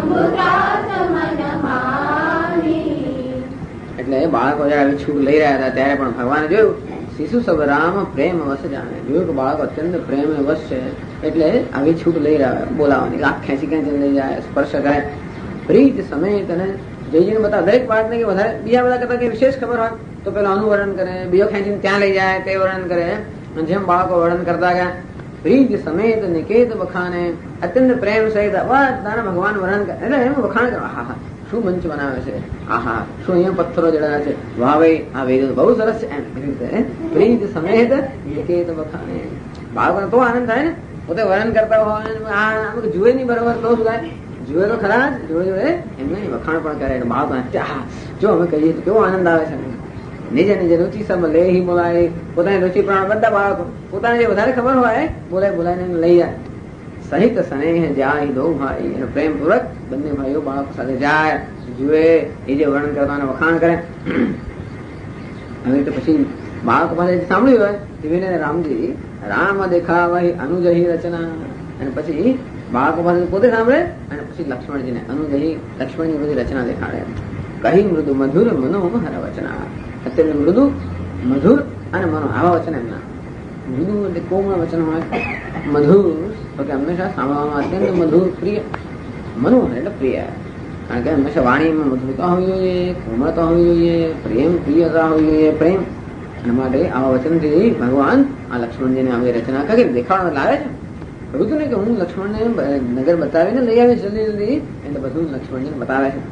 Speaker 2: એટલે બાળકો જયારે છૂટ લઈ રહ્યા હતા ત્યારે પણ ભગવાને જોયું શિશુ સબ રામ પ્રેમ વશ જાણે, જોયું કે બાળકો અત્યંત પ્રેમ વશ છે એટલે આવી છૂટ લઈ રહ્યા બોલાવાની આંખ ખેંચી ખેંચી લઈ જાય, સ્પર્શ કરે પ્રીત સમેત. અને જઈને બતા દરેક બાળકને કે વધારે બીજા બધા કરતા કે વિશેષ ખબર હોય તો પેલું આનું વર્ણન કરે, બીજો ખેંચીને ત્યાં લઈ જાય તે વર્ણન કરે. જેમ બાળકો વર્ણન કરતા ગયા પ્રીત સમેત નિકેત બખાને અત્યંત પ્રેમ સહિત તારા ભગવાન વર્ણન કરે એટલે એમ વખાણ કરે. હા હા શું મંચ બનાવે છે, આહા શું અહીંયા પથ્થરો જડાયા છે, વાહ ભાઈ આ વેદ બહુ સરસ છે. એમ રીતે પ્રીત સમેત નિકેત બખાને બાળકોને તો આનંદ થાય ને પોતે વર્ણન કરતા હોય જુએ નહીં બરોબર તો શું થાય, જુએ તો ખરા જ જોડે જોડે એમને વખાણ પણ કરે. બાળકોને જો અમે કહીએ તો કેવો આનંદ આવે છે. નિજ નિજ રુચિ સબ લે હિ બોલાય, પોતાની રુચિ પ્રમાણે બધા બાળકો પોતાને જે વધારે ખબર હોય બોલાવીને લઈ જાય. સહિત સ્નેહ જાય દો ભાઈ અને પ્રેમ પૂર્વક બંને ભાઈઓ બાળકો સાથે જાય, જુએ એ જે વર્ણન કરવાના વખાણ કરે. હવે તો પછી બાળક પાસે સાંભળ્યું હોય દિવ્યને રામજી રામ દેખાવહી અનુજહી રચના, અને પછી બાળકો પાસે પોતે સાંભળે અને પછી લક્ષ્મણજીને અનુજહી લક્ષ્મણજી બધી રચના દેખાડે. કહી મૃદુ મધુર મનોહર વચના, અત્યારે મૃદુ મધુર અને મનો આવા વચન એમના. મૃદુ એટલે કોમળ વચન હોય, મધુર તો કે હંમેશા સાંભળવામાં અત્યંત મધુર પ્રિય, મનોહર એટલે પ્રિય, કારણ કે હંમેશા વાણીમાં મધુરતા હોવી જોઈએ, કોમળતા હોવી જોઈએ, પ્રેમ પ્રિયતા હોવી જોઈએ, પ્રેમ. અને માટે આવા વચનથી ભગવાન આ લક્ષ્મણજીને આવી રચના કરી દેખાડવા લાવે છે. કહ્યું હતું ને કે હું લક્ષ્મણને નગર બતાવીને લઈ આવીશ જલ્દી, એટલે બધું લક્ષ્મણજીને બતાવે છે.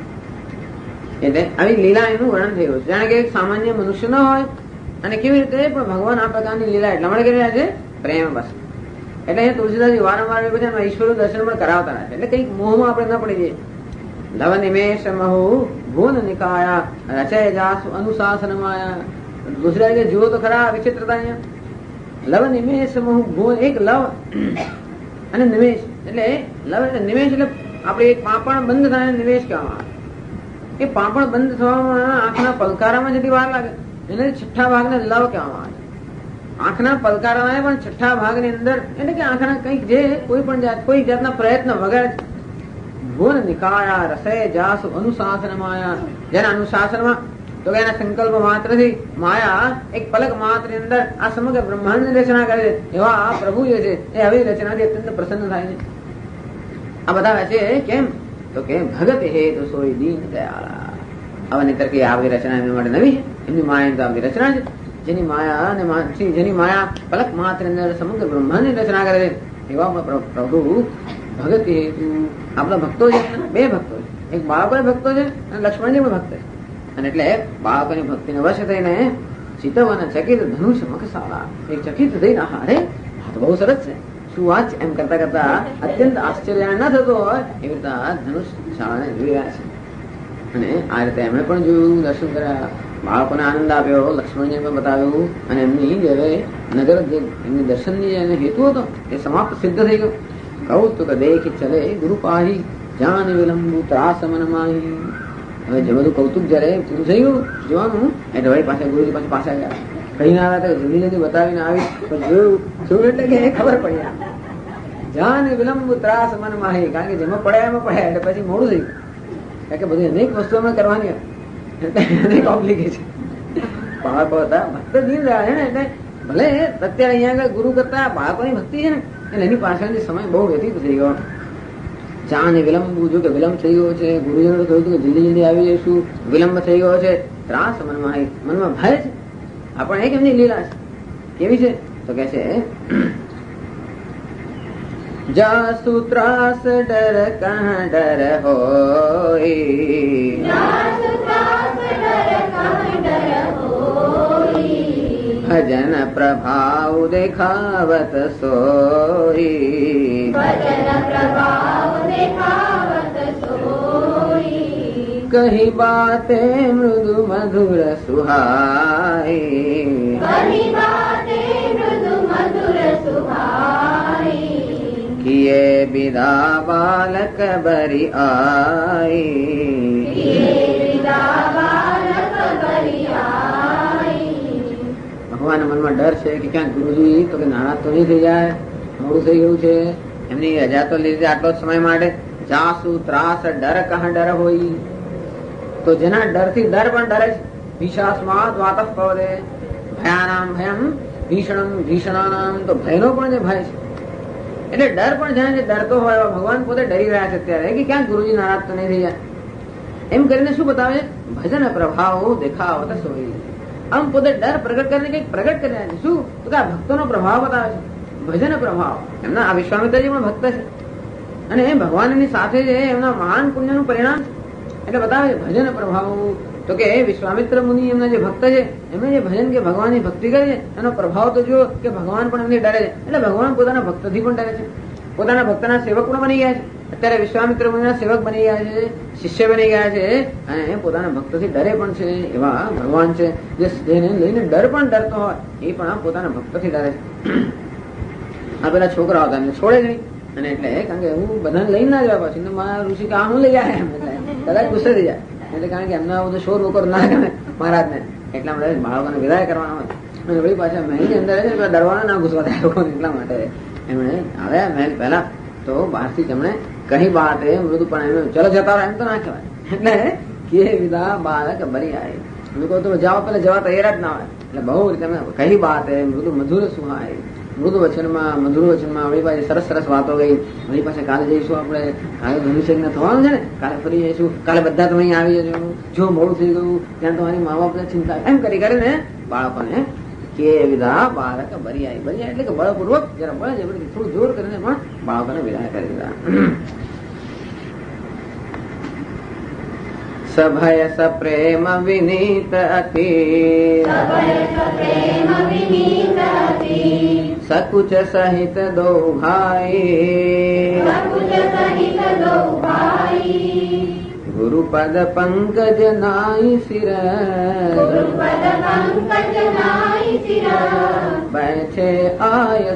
Speaker 2: એટલે આવી લીલા એનું વર્ણન થયું છે, જાણે કે એક સામાન્ય મનુષ્ય ન હોય અને કેવી રીતે પણ ભગવાન આ પ્રકારની લીલા એટલા માટે કરી રહ્યા છે પ્રેમ બસ. એટલે અહીંયા તુલસીદાસજી વારંવાર બધા ઈશ્વરનું દર્શન પણ કરાવતા રહે છે, એટલે કઈક મોહમાં આપણે ન પડી જઈએ. લવ નિમેશ મહુ ભુવન નિકાયા રચય જાસુ અનુશાસન માયા. ગુજરાતી કે જુઓ તો ખરા વિચિત્રતા અહીંયા. લવ નિમેશ મહુ ભુવન, એક લવ અને નિમેશ, એટલે લવ એટલે નિમેશ એટલે આપણે એક પાંપણ બંધ થાય નિમેશ કહેવામાં આવે. એ પાંપણ બંધ થવામાં આંખના પલકારામાં જેટલી વાર લાગે એને છઠ્ઠા ભાગને લવ કહેવામાં આવે. આંખના પલકારામાં પણ છઠ્ઠા ભાગની અંદર એટલે કે આંખના કંઈક જે કોઈ પણ કોઈ જાતના પ્રયત્ન વગર ભુવન નિકાયા રસય જાસુ અનુશાસન માયા. જેના અનુશાસનમાં તો કે એના સંકલ્પ માત્રથી માયા એક પલક માત્ર ની અંદર આ સમગ્ર બ્રહ્માંડની રચના કરે છે. એવા પ્રભુ જે છે એ આવી રચનાથી અત્યંત પ્રસન્ન થાય છે. આ બધા છે કેમ તો કે ભગત હેતુ સોય દીન દયાળા. હવે નહીતર કે આવી રચના એમની માટે નવી છે, એમની માયા તો આવી રચના છે, જેની માયા અને જેની માયા પલક માત્ર અંદર સમગ્ર બ્રહ્માંડની રચના કરે છે. એવા પ્રભુ ભગત હેતુ આપણા ભક્તો છે. બે ભક્તો છે, એક બાળકો ભક્તો છે અને લક્ષ્મણજી પણ ભક્ત છે. અને એટલે બાળકોની ભક્તિને વશ થઈને ચિતવન ચકિત ધનુષ મખશાળા, એક ચકિત થઈને હારે આ તો બહુ સરસ છે શું વાત છે એમ કરતા કરતા અત્યંત આશ્ચર્ય ન થતો હોય એવી રીતે ધનુષ શાળાને જોઈ રહ્યા છે. અને આ રીતે એમણે પણ જોયું, દર્શન કર્યા, બાળકોને આનંદ આપ્યો, લક્ષ્મણજીને પણ બતાવ્યું, અને એમની જે નગર જે એમની દર્શનની જે હેતુ હતો એ સમાપ્ત સિદ્ધ થઈ ગયો. કૌતુક દેખી ચલે ગુરુ પાહી જાન વિલંબુ ત્રાસ મન માહી. હવે જે બધું કૌતુક જયારે પૂરું થઈ ગયું જોવાનું એટલે વળી પાછા ગુરુજી પાસે પાછા ગયા. કઈ ના આવ્યા જલ્દી જલ્દી બતાવીને આવી જોયું એટલે કે ખબર પડી જાન વિલંબુ ત્રાસ મન માહી. કારણ કે જેમાં પડ્યા એમાં પડ્યા એટલે પછી મોડું થઈ ગયું. કારણ કે બધી અનેક વસ્તુ અમે કરવાની અનેક કોમ્પ્લિકેશન. બાળકો હતા ભક્ત દીન રહ્યા છે ને, એટલે ભલે અત્યારે અહીંયા આગળ ગુરુ કરતા બાળકોની ભક્તિ છે ને એટલે એની પાછળથી સમય બહુ વ્યતીત થઈ ગયો. ચા ને વિલંબ, જો કે વિલંબ થઈ ગયો છે, ગુરુજનો કહ્યું કે જલ્દી જલ્દી આવી જઈશું, વિલંબ થઈ ગયો છે, ત્રાસ મનમાં ભય છે. આ પણ એક એમની લીલા છે. કેવી છે તો કે છે જાસુ ત્રાસ ડર કહા ડર હોય, ભજન પ્રભાવ દેખાવત સોઈ, કહી બાતે મૃદુ મધુર સુહાઈ, કિએ વિદા બાલક બરી આઈ. ભગવાનના મનમાં ડર છે કે ક્યાંક ગુરુજી તો કે નારાજ તો નહીં થઈ જાય, મોડું થઈ ગયું છે, એમની રજા તો લીધી આટલો સમય માટે. જાસુ ત્રાસ ડર કહા ડર હોય, તો જેના ડરથી ડર પણ ડરે છે. ભીષાસ્માદ વાતઃ પવદે, ભયાનામ ભયમ ભીષણમ ભીષણાનામ, તો ભયનો પણ જે ભય છે એટલે ડર પણ જાણે જે ડરતો હોય ભગવાન પોતે ડરી રહ્યા છે અત્યારે કે ક્યાંક ગુરુજી નારાજ તો નહીં થઈ જાય. એમ કરીને શું બતાવે છે? ભજન પ્રભાવ દેખાવત સોઈ. આમ પોતે ડર પ્રગટ કરીને કઈક પ્રગટ કરી રહ્યા છે. શું તો કે આ ભક્તોનો પ્રભાવ બતાવે છે, ભજન પ્રભાવ. એમના આ વિશ્વામિત્રજી પણ ભક્ત છે અને ભગવાનની સાથે જે એમના મહાન પુણ્યનું પરિણામ છે એટલે બતાવે છે ભજન પ્રભાવ. તો કે વિશ્વામિત્ર મુનિ એમના જે ભક્ત છે એમને જે ભજન કે ભગવાનની ભક્તિ કરે છે એનો પ્રભાવ તો જુઓ કે ભગવાન પણ એમને ડરે છે. એટલે ભગવાન પોતાના ભક્તથી પણ ડરે છે, પોતાના ભક્તના સેવક પણ બની ગયા છે. અત્યારે વિશ્વામિત્ર મુનિના સેવક બની ગયા છે, શિષ્ય બની ગયા છે અને પોતાના ભક્તથી ડરે પણ છે. એવા ભગવાન છે જેને લઈને ડર પણ ડરતો હોય એ પણ પોતાના ભક્તથી ડરે છે. આ પેલા છોકરા હતા એમને છોડે જ નહીં. અને એટલે કારણ કે હું બધાને લઈને ના જવા પછી મારા ઋષિ કે હું લઈ જાય એમ એટલે કદાચ ગુસ્સે થઈ જાય. એટલે કારણ કે એમના બધું શોર વકોર ના ગમે મહારાજ ને એટલા માટે બાળકોને વિદાય કરવાના હોય અને વળી પાછા મહેલની અંદર દરવાજા ના ઘૂસવા થાય લોકોને, એટલા માટે એમણે આવ્યા મહેલ પહેલા તો બહારથી તેમણે કહી બાતે મૃદુ પણ એમ ચલો જતા રહે એમ તો ના કહેવાય, એટલે કે વિદા બાળક બરી આવે લોકો તો જવા પેલા જવા તૈયાર જ ના હોય, એટલે બહુ રીતે કહી બાતે મૃદુ મધુર સુહાય, મૃદુ વચનમાં મધુર વચનમાં વળી પાછી સરસ સરસ વાતો ગઈ. વળી પાસે કાલે જઈશું આપણે, કાલે ધનુષયજ્ઞ થવાનું છે ને, કાલે ફરી જઈશું, કાલે બધા તમે અહીં આવી જજો, જો મોડું થઈ ગયું ત્યાં તમારી મા બાપને ચિંતા, એમ કરી કરીને બાળકોને કે વિદા બાળક બરી આવી. બરી એટલે કે બળપૂર્વક જરા બળ જબરદસ્તી થોડું જોર કરીને પણ બાળકોને વિદાય કરી દીધા. સભય સપ્રેમ વિનીત અતિ, સકુચ સહિત દો ભાઈ, ગુરુપદ પંકજ નાઈ સિર, બેઠે આય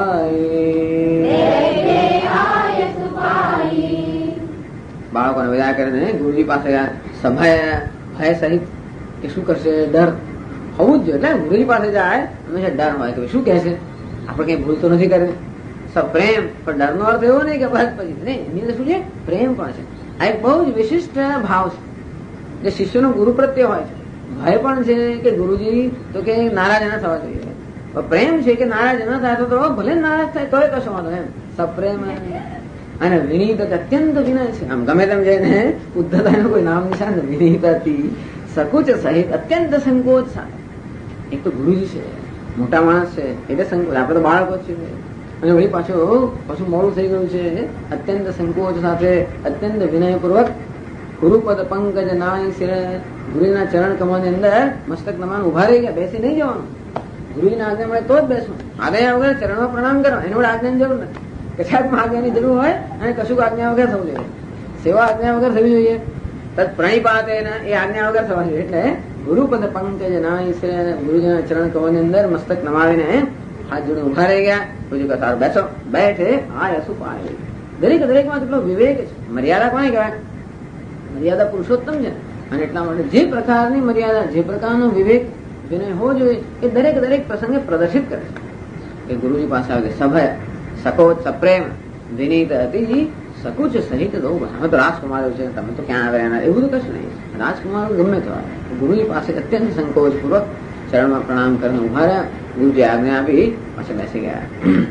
Speaker 2: સુપાઈ. બાળકોને વિદાય કરીને ગુરુજી પાસે સભા ભય સહિત એ શું કરશે, ડર હોવું જ જોઈએ. એટલે ગુરુજી પાસે જાય હંમેશા ડર હોય કે શું કહેશે, આપણે કઈ ભૂલ તો નથી કરી. પ્રેમ પણ ડર નો અર્થ એવો નહીં કે બસ પછી નહીં, એની અંદર શું છે પ્રેમ પણ છે. આ એક બહુ જ વિશિષ્ટ ભાવ છે જે શિષ્યનો ગુરુ પ્રત્યે હોય છે. ભય પણ છે કે ગુરુજી તો કે નારાજ ના થવા જોઈએ, પ્રેમ છે કે નારાજ ન થાય તો ભલે નારાજ થાય તોય કશો વાંધો એમ સપ્રેમ. અને વિનીત અત્યંત વિનય છે, આમ ગમે તેમ જઈને ઉદ્ધતાનું કોઈ નામ નિશાન વિનીત હતી, સકુચ સહિત અત્યંત સંકોચ સાથે. એક તો ગુરુજી છે, મોટા માણસ છે એટલે સંકોચ, આપડે તો બાળકો છે, અને વળી પાછું મોડું થઈ ગયું છે, અત્યંત સંકોચ સાથે અત્યંત વિનયપૂર્વક ગુરુપદ પંકજ નાય શિર, ગુરુના ચરણ કમળની અંદર મસ્તક નમાન ઉભા રહી ગયા, બેસી નહીં જવાનું. ગુરુજીના આજ્ઞા મળે તો જ બેસવું, આજ્ઞા વગર ચરણમાં પ્રણામ કરો, એની વડે આજ્ઞાની જરૂર નથી. કશાકમાં આજ્ઞાની જરૂર હોય અને કશું આજ્ઞા વગર થવું જોઈએ, સેવા આજ્ઞા વગર થવી જોઈએ, તદ પ્રણિપાત એ આજ્ઞા વગર થવા જોઈએ. એટલે ગુરુપદ પંકજ નાય શિર, ગુરુજીના ચરણ કમળની અંદર મસ્તક નમાવીને હાથ જોડે ઉભા રહી ગયા. ગુરુજી કહે સારું બેસો, બેઠે આ યસુ પાય. દરેક દરેકમાં કેટલો વિવેક છે. મર્યાદા કોને કહેવાય, મર્યાદા પુરુષોત્તમ છે, અને એટલા માટે જે પ્રકારની મર્યાદા, જે પ્રકારનો વિવેક જેને હોવો જોઈએ એ દરેક દરેક પ્રસંગે પ્રદર્શિત કરે છે. એ ગુરુજી પાસે આવે સભય સકોચ સપ્રેમ વિનીત હતી, સકુચ સહિત દો. અમે તો રાજકુમારો છે, તમે તો ક્યાં આવ્યા, એવું તો કશું નહીં. રાજકુમારો ગમે તો ગુરુજી પાસે અત્યંત સંકોચ પૂર્વક ચરણમાં પ્રણામ કરીને ઉભા રહ્યા. ગુરુજી આજ્ઞા આપી પાછા બેસી ગયા.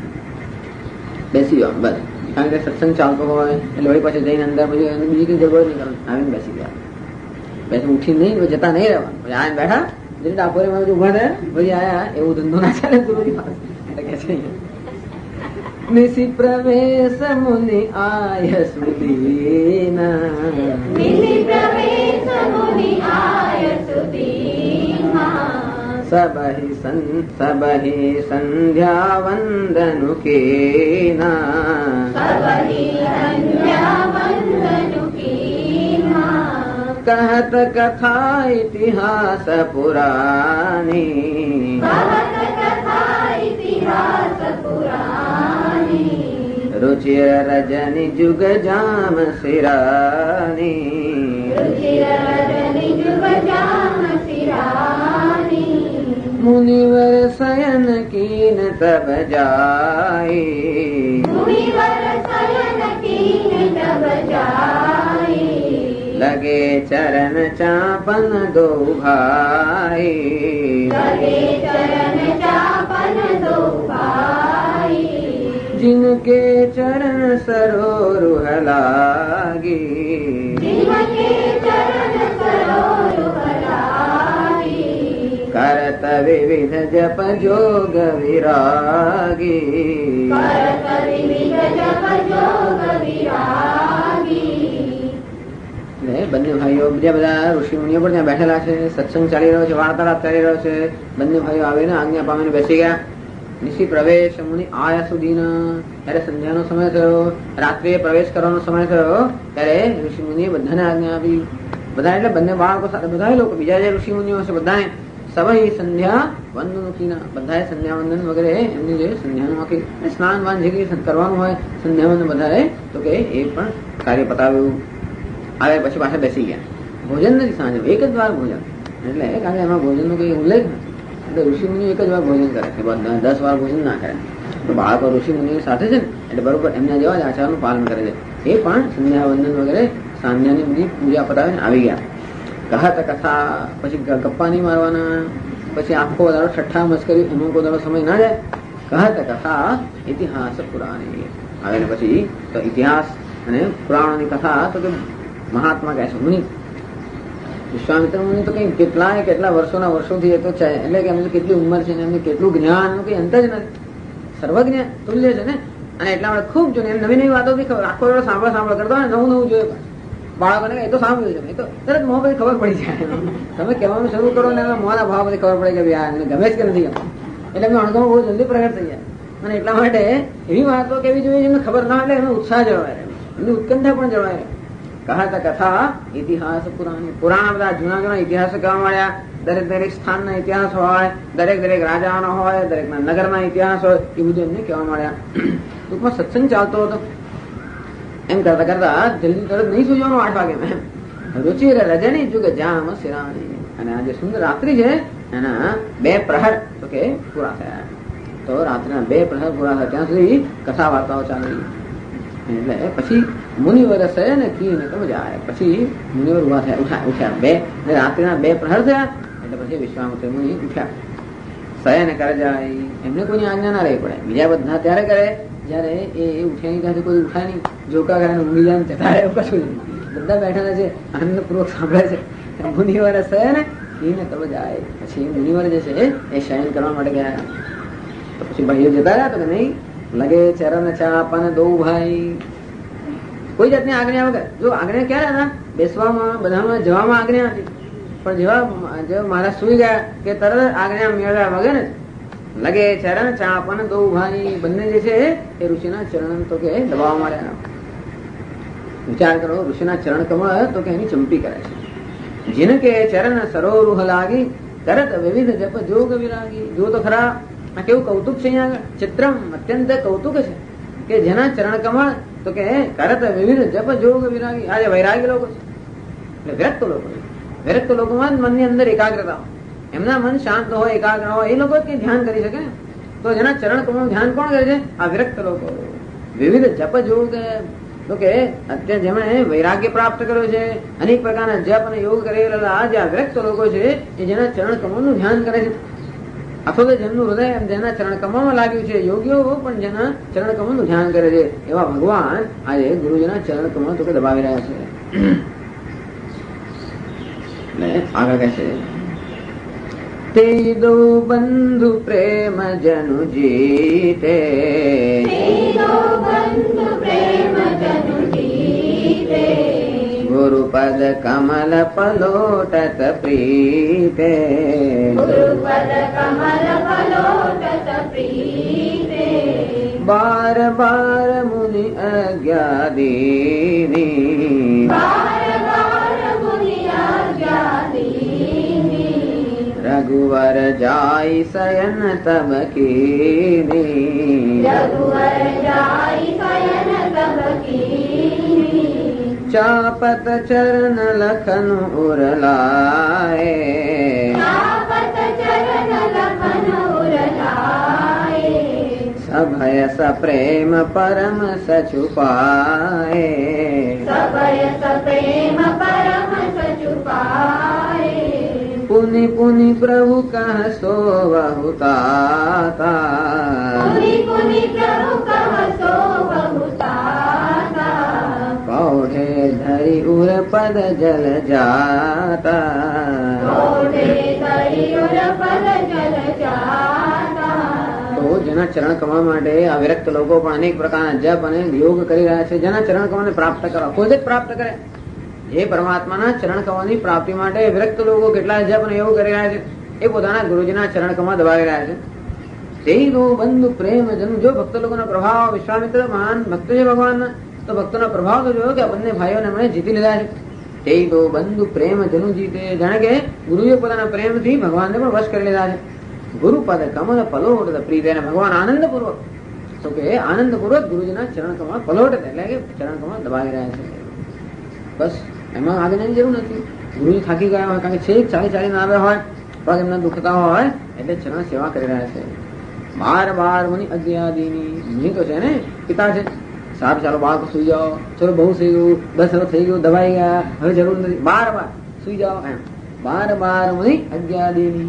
Speaker 2: બેસી જાઓ બસ, કારણ કે સત્સંગ ચાલતો હોય એટલે વળી પાછળ જઈને અંદર પછી બીજી કઈ ગડબડ નહીં કરવાની, આવીને બેસી ગયા. બેસી ઉઠી નહીં જતા નહીં રહેવાનું, પછી આવીને બેઠા જેને ડાકોરે ઉભા થયા પછી આયા, એવું ધંધો ના ચાલે ગુરુજી પાસે. એટલે કે છે નિશી પ્રવેશ મુનિ આય સુદીના, सबहि संध्या वंदनु कीना, कहत कथा इतिहास पुरानी, रुचिर रजनी जुग जाम सिरानी, मुनिवर शयन कीन तब जाई, लगे चरण चापन दो भाई, जिनके चरण सरोरुह लागी, करत विविध जप जोग विरागी, બંને ભાઈઓ બીજા બધા ઋષિ મુનિઓ પણ ત્યાં બેઠેલા છે, સત્સંગ ચાલી રહ્યો છે, વાર્તાલાપ ચાલી રહ્યો છે. બંને ભાઈઓ આવીને આજ્ઞા પામીને બેસી ગયા. નિશી પ્રવેશ મુનિ આયા સુધીના, ત્યારે સંધ્યાનો સમય થયો, રાત્રે પ્રવેશ કરવાનો સમય થયો, ત્યારે ઋષિ મુનિએ બધાને આજ્ઞા આપી. બધા એટલે બંને બાળકો સાથે બધા લોકો બીજા જે ઋષિ મુનિઓ છે બધાને સભય સંધ્યા વંદનકીના, બધાએ સંધ્યા વંદન વગેરે એમની જે સંધ્યાનું આખી સ્નાન વાન જે કંઈ કરવાનું હોય સંધ્યા વંદન બધાએ તો કે એ પણ કાર્ય પતાવ્યું. આવે પછી પાછા બેસી ગયા. ભોજન નથી સાંજે, એક જ વાર ભોજન, એટલે કારણ કે એમાં ભોજનનો કઈ ઉલ્લેખ નથી. એટલે ઋષિ મુનિ એક જ વાર ભોજન કરે છે, 10 વાર ભોજન ના કરે. તો બાળકો ઋષિ મુનિ સાથે છે ને એટલે બરોબર એમના જેવા જ આચારનું પાલન કરે છે. એ પણ સંધ્યા વંદન વગેરે સાંધ્યાની બધી પૂજા પતાવીને આવી ગયા. કહત કથા, પછી ગપ્પા નહીં મારવાના, પછી આખો દાડો ઠઠ્ઠા મસ્કરી એનો કોઈ દાડો સમય ના જાય. કહત કથા ઇતિહાસ પુરાણી આવે ને પછી તો ઇતિહાસ અને પુરાણોની કથા તો કે મહાત્મા કહે છે મુનિ વિશ્વામિત્ર મુનિ તો કઈ કેટલા વર્ષોથી એ તો છે, એટલે કે એમની કેટલી ઉંમર છે ને એમને કેટલું જ્ઞાન કઈ અંત જ નથી, સર્વજ્ઞ તુલ્ય છે ને. અને એટલા માટે ખૂબ જો નવી નવી વાતો બી ખબર, આખો વેળો સાંભળ કરતો હોય, નવું જોઈએ બાળકોને એ તો સાંભળ્યું છે, એ તો તરત મોં બધી ખબર પડી જાય. તમે કહેવાનું શરૂ કરો ને મોંના ભાવ બધી ખબર પડે કે ભાઈ એને ગમે જ કે નથી ગમે, એટલે એમને અણગમો બહુ જલ્દી પ્રગટ થઈ જાય. અને એટલા માટે એવી વાતો કેવી જોઈએ જેમને ખબર ના એટલે એનો ઉત્સાહ જળવાય રહે, એમની ઉત્કંઠા પણ જળવાય રહે. કહત કથા ઇતિહાસ પુરાણી, પુરાણ બધા જૂના ઇતિહાસ કહેવા મળ્યા. દરેક સ્થાનના ઇતિહાસ હોય, દરેક રાજાનો હોય, દરેકના નગરના ઇતિહાસ હોય, એ બધું એમને કહેવા મળ્યા. ટૂંકમાં સત્સંગ ચાલતો હતો. એમ કરતા કરતા જલ્દી તરત નહીં સુજવાનું 8 વાગે એમ રુચિર રજની જુગ જામ શિરાણી. અને આ જે સુંદર રાત્રિ છે એના 2 પ્રહર તો કે પૂરા થયા. તો રાત્રિના 2 પ્રહર પૂરા થયા ત્યાં સુધી કથા વાર્તાઓ ચાલી. એટલે પછી મુનિવર હશે ને કી ને તો મજા આવે. પછી મુનિવર ઉભા થયા, ઉઠ્યા રાત્રિના 2 પ્રહર થયા એટલે પછી વિશ્વામિત્ર મુનિ ઉઠ્યા. શયન કરે જાય, એમને કોઈની આજ્ઞા ના રહેવી પડે. બીજા બધા ત્યારે કરે જયારે એ ઉઠ્યા ની ત્યાંથી કોઈ ઉઠાય નહીં, જોકા કરે ઊંઘી જાય જતા એવું કશું નહીં. બધા બેઠેલા છે, આનંદપૂર્વક સાંભળે છે. મુનિવર શયન કી ને તો જાય. પછી મુનિવર જે છે એ શયન કરવા માટે ગયા. તો પછી ભાઈઓ જતા રહ્યા તો કે નહીં લગે ચરણ ચાપન દો ભાઈ, કોઈ જાતની આજ્ઞા વગર. જો આજ્ઞા ક્યારે હતા બેસવામાં બધામાં જવામાં આજ્ઞા હતી, પણ જેવા મહારાજ સુઈ ગયા કે તરત આજ્ઞા મેળવ્યા વગર જ લગે ચરણ ચાપન દો ભાઈ, બંને જે છે એ ઋષિના ચરણ તો કે દબાવવા માંડ્યા. વિચાર કરો, ઋષિના ચરણ કમળ તો કે એની ચંપી કરે છે. જીન કે ચરણ સરોરુહ લાગી, તરત વિવિધ જપ જોગ વિરાગી. જો તો ખરા આ કેવું કૌતુક છે અહીંયા આગળ, ચિત્રમ અત્યંત કૌતુક છે કે જેના ચરણ કમળ તો કે કરત વિવિધ જપ જોગ વિરાગી. આજે વૈરાગી લોકો છે એટલે વિરક્ત લોકો છે. વિરક્ત લોકોમાં મનની અંદર એકાગ્રતા હોય, એમના મન શાંત હોય, એકાગ્ર હોય, એ લોકો જ કઈ ધ્યાન કરી શકે ને. તો જેના ચરણ કમળ ધ્યાન કોણ કરે છે? આ વિરક્ત લોકો. વિવિધ જપ જોગ તો કે અત્યારે જેમણે વૈરાગ્ય પ્રાપ્ત કર્યો છે, અનેક પ્રકારના જપ અને યોગ કરેલા આ જે વિરક્ત લોકો છે એ જેના ચરણ કમળનું ધ્યાન કરે છે, અથવા તો જેમનું હૃદય જેના ચરણ કમળમાં લાગ્યું છે, યોગીઓ પણ જેના ચરણ કમળનું ધ્યાન કરે છે, એવા ભગવાન આજે ગુરુજીના ચરણ કમળ તો કે દબાવી રહ્યા છે. આગળ કહે છે તે દો બંધુ પ્રેમ જનુ જીતે, ગુરુપદ કમલ પલોટત પ્રીતે, બાર બાર મુનિ અજ્ઞાદીની, રઘુવર જાય શયન તબ કીની, ચાપત ચરણ લખન ઉરલાએ, સભય સપ્રેમ પરમ સચુપાએ, પુનિ પુનિ પ્રભુ કહ સો બહુતાતા, પૌઢે ધરી ઉર પદ જલ જાતા. તો જેના ચરણ કમળ માટે આ વિરક્ત લોકો પણ અનેક પ્રકારના જપ અને યોગ કરી રહ્યા છે. જેના ચરણ કમળને પ્રાપ્ત કરવા કોઈ જ પ્રાપ્ત કરે, જે પરમાત્માના ચરણ કમળની પ્રાપ્તિ માટે વિરક્ત લોકો કેટલા જપ અને યોગ કરી રહ્યા છે, એ પોતાના ગુરુજીના ચરણ કમળ દબાવી રહ્યા છે. તે બંધુ પ્રેમ જન, જો ભક્ત લોકોનો પ્રભાવ, વિશ્વામિત્ર મહાન ભક્ત છે ભગવાનના, તો ભક્તોનો પ્રભાવ તો જોયો કે આ બંને ભાઈઓને એમણે જીતી લીધા છે. તે તો બંધુ પ્રેમ જનુ જીતે, જાણે કે ગુરુએ પોતાના પ્રેમથી ભગવાનને પણ વશ કરી લીધા છે. ગુરુપદ કમલ પલોટ પ્રીત, અને ભગવાન આનંદપૂર્વક તો કે આનંદપૂર્વક ગુરુજીના ચરણ કમળ પલોટ એટલે કે ચરણ કમળ દબાવી રહ્યા છે. બસ એમાં આજ્ઞાની જરૂર નથી. ગુરુજી થાકી ગયા હોય, કારણ કે છેક ચાલીને આવ્યા હોય, પગ એમના દુખતા હોય, એટલે ચરણ સેવા કરી રહ્યા છે. બાર બાર મુનિ અજ્ઞાદીની, મુનિ તો છે ને, પિતા છે. સારું ચાલો બાળકો સુઈ જાઓ, ચલો બહુ થઈ ગયું, બસ હવે થઈ ગયું, દબાઈ ગયા, હવે જરૂર નથી, બાર સુઈ જાઓ એમ. બાર બાર મુનિ અજ્ઞાદીની,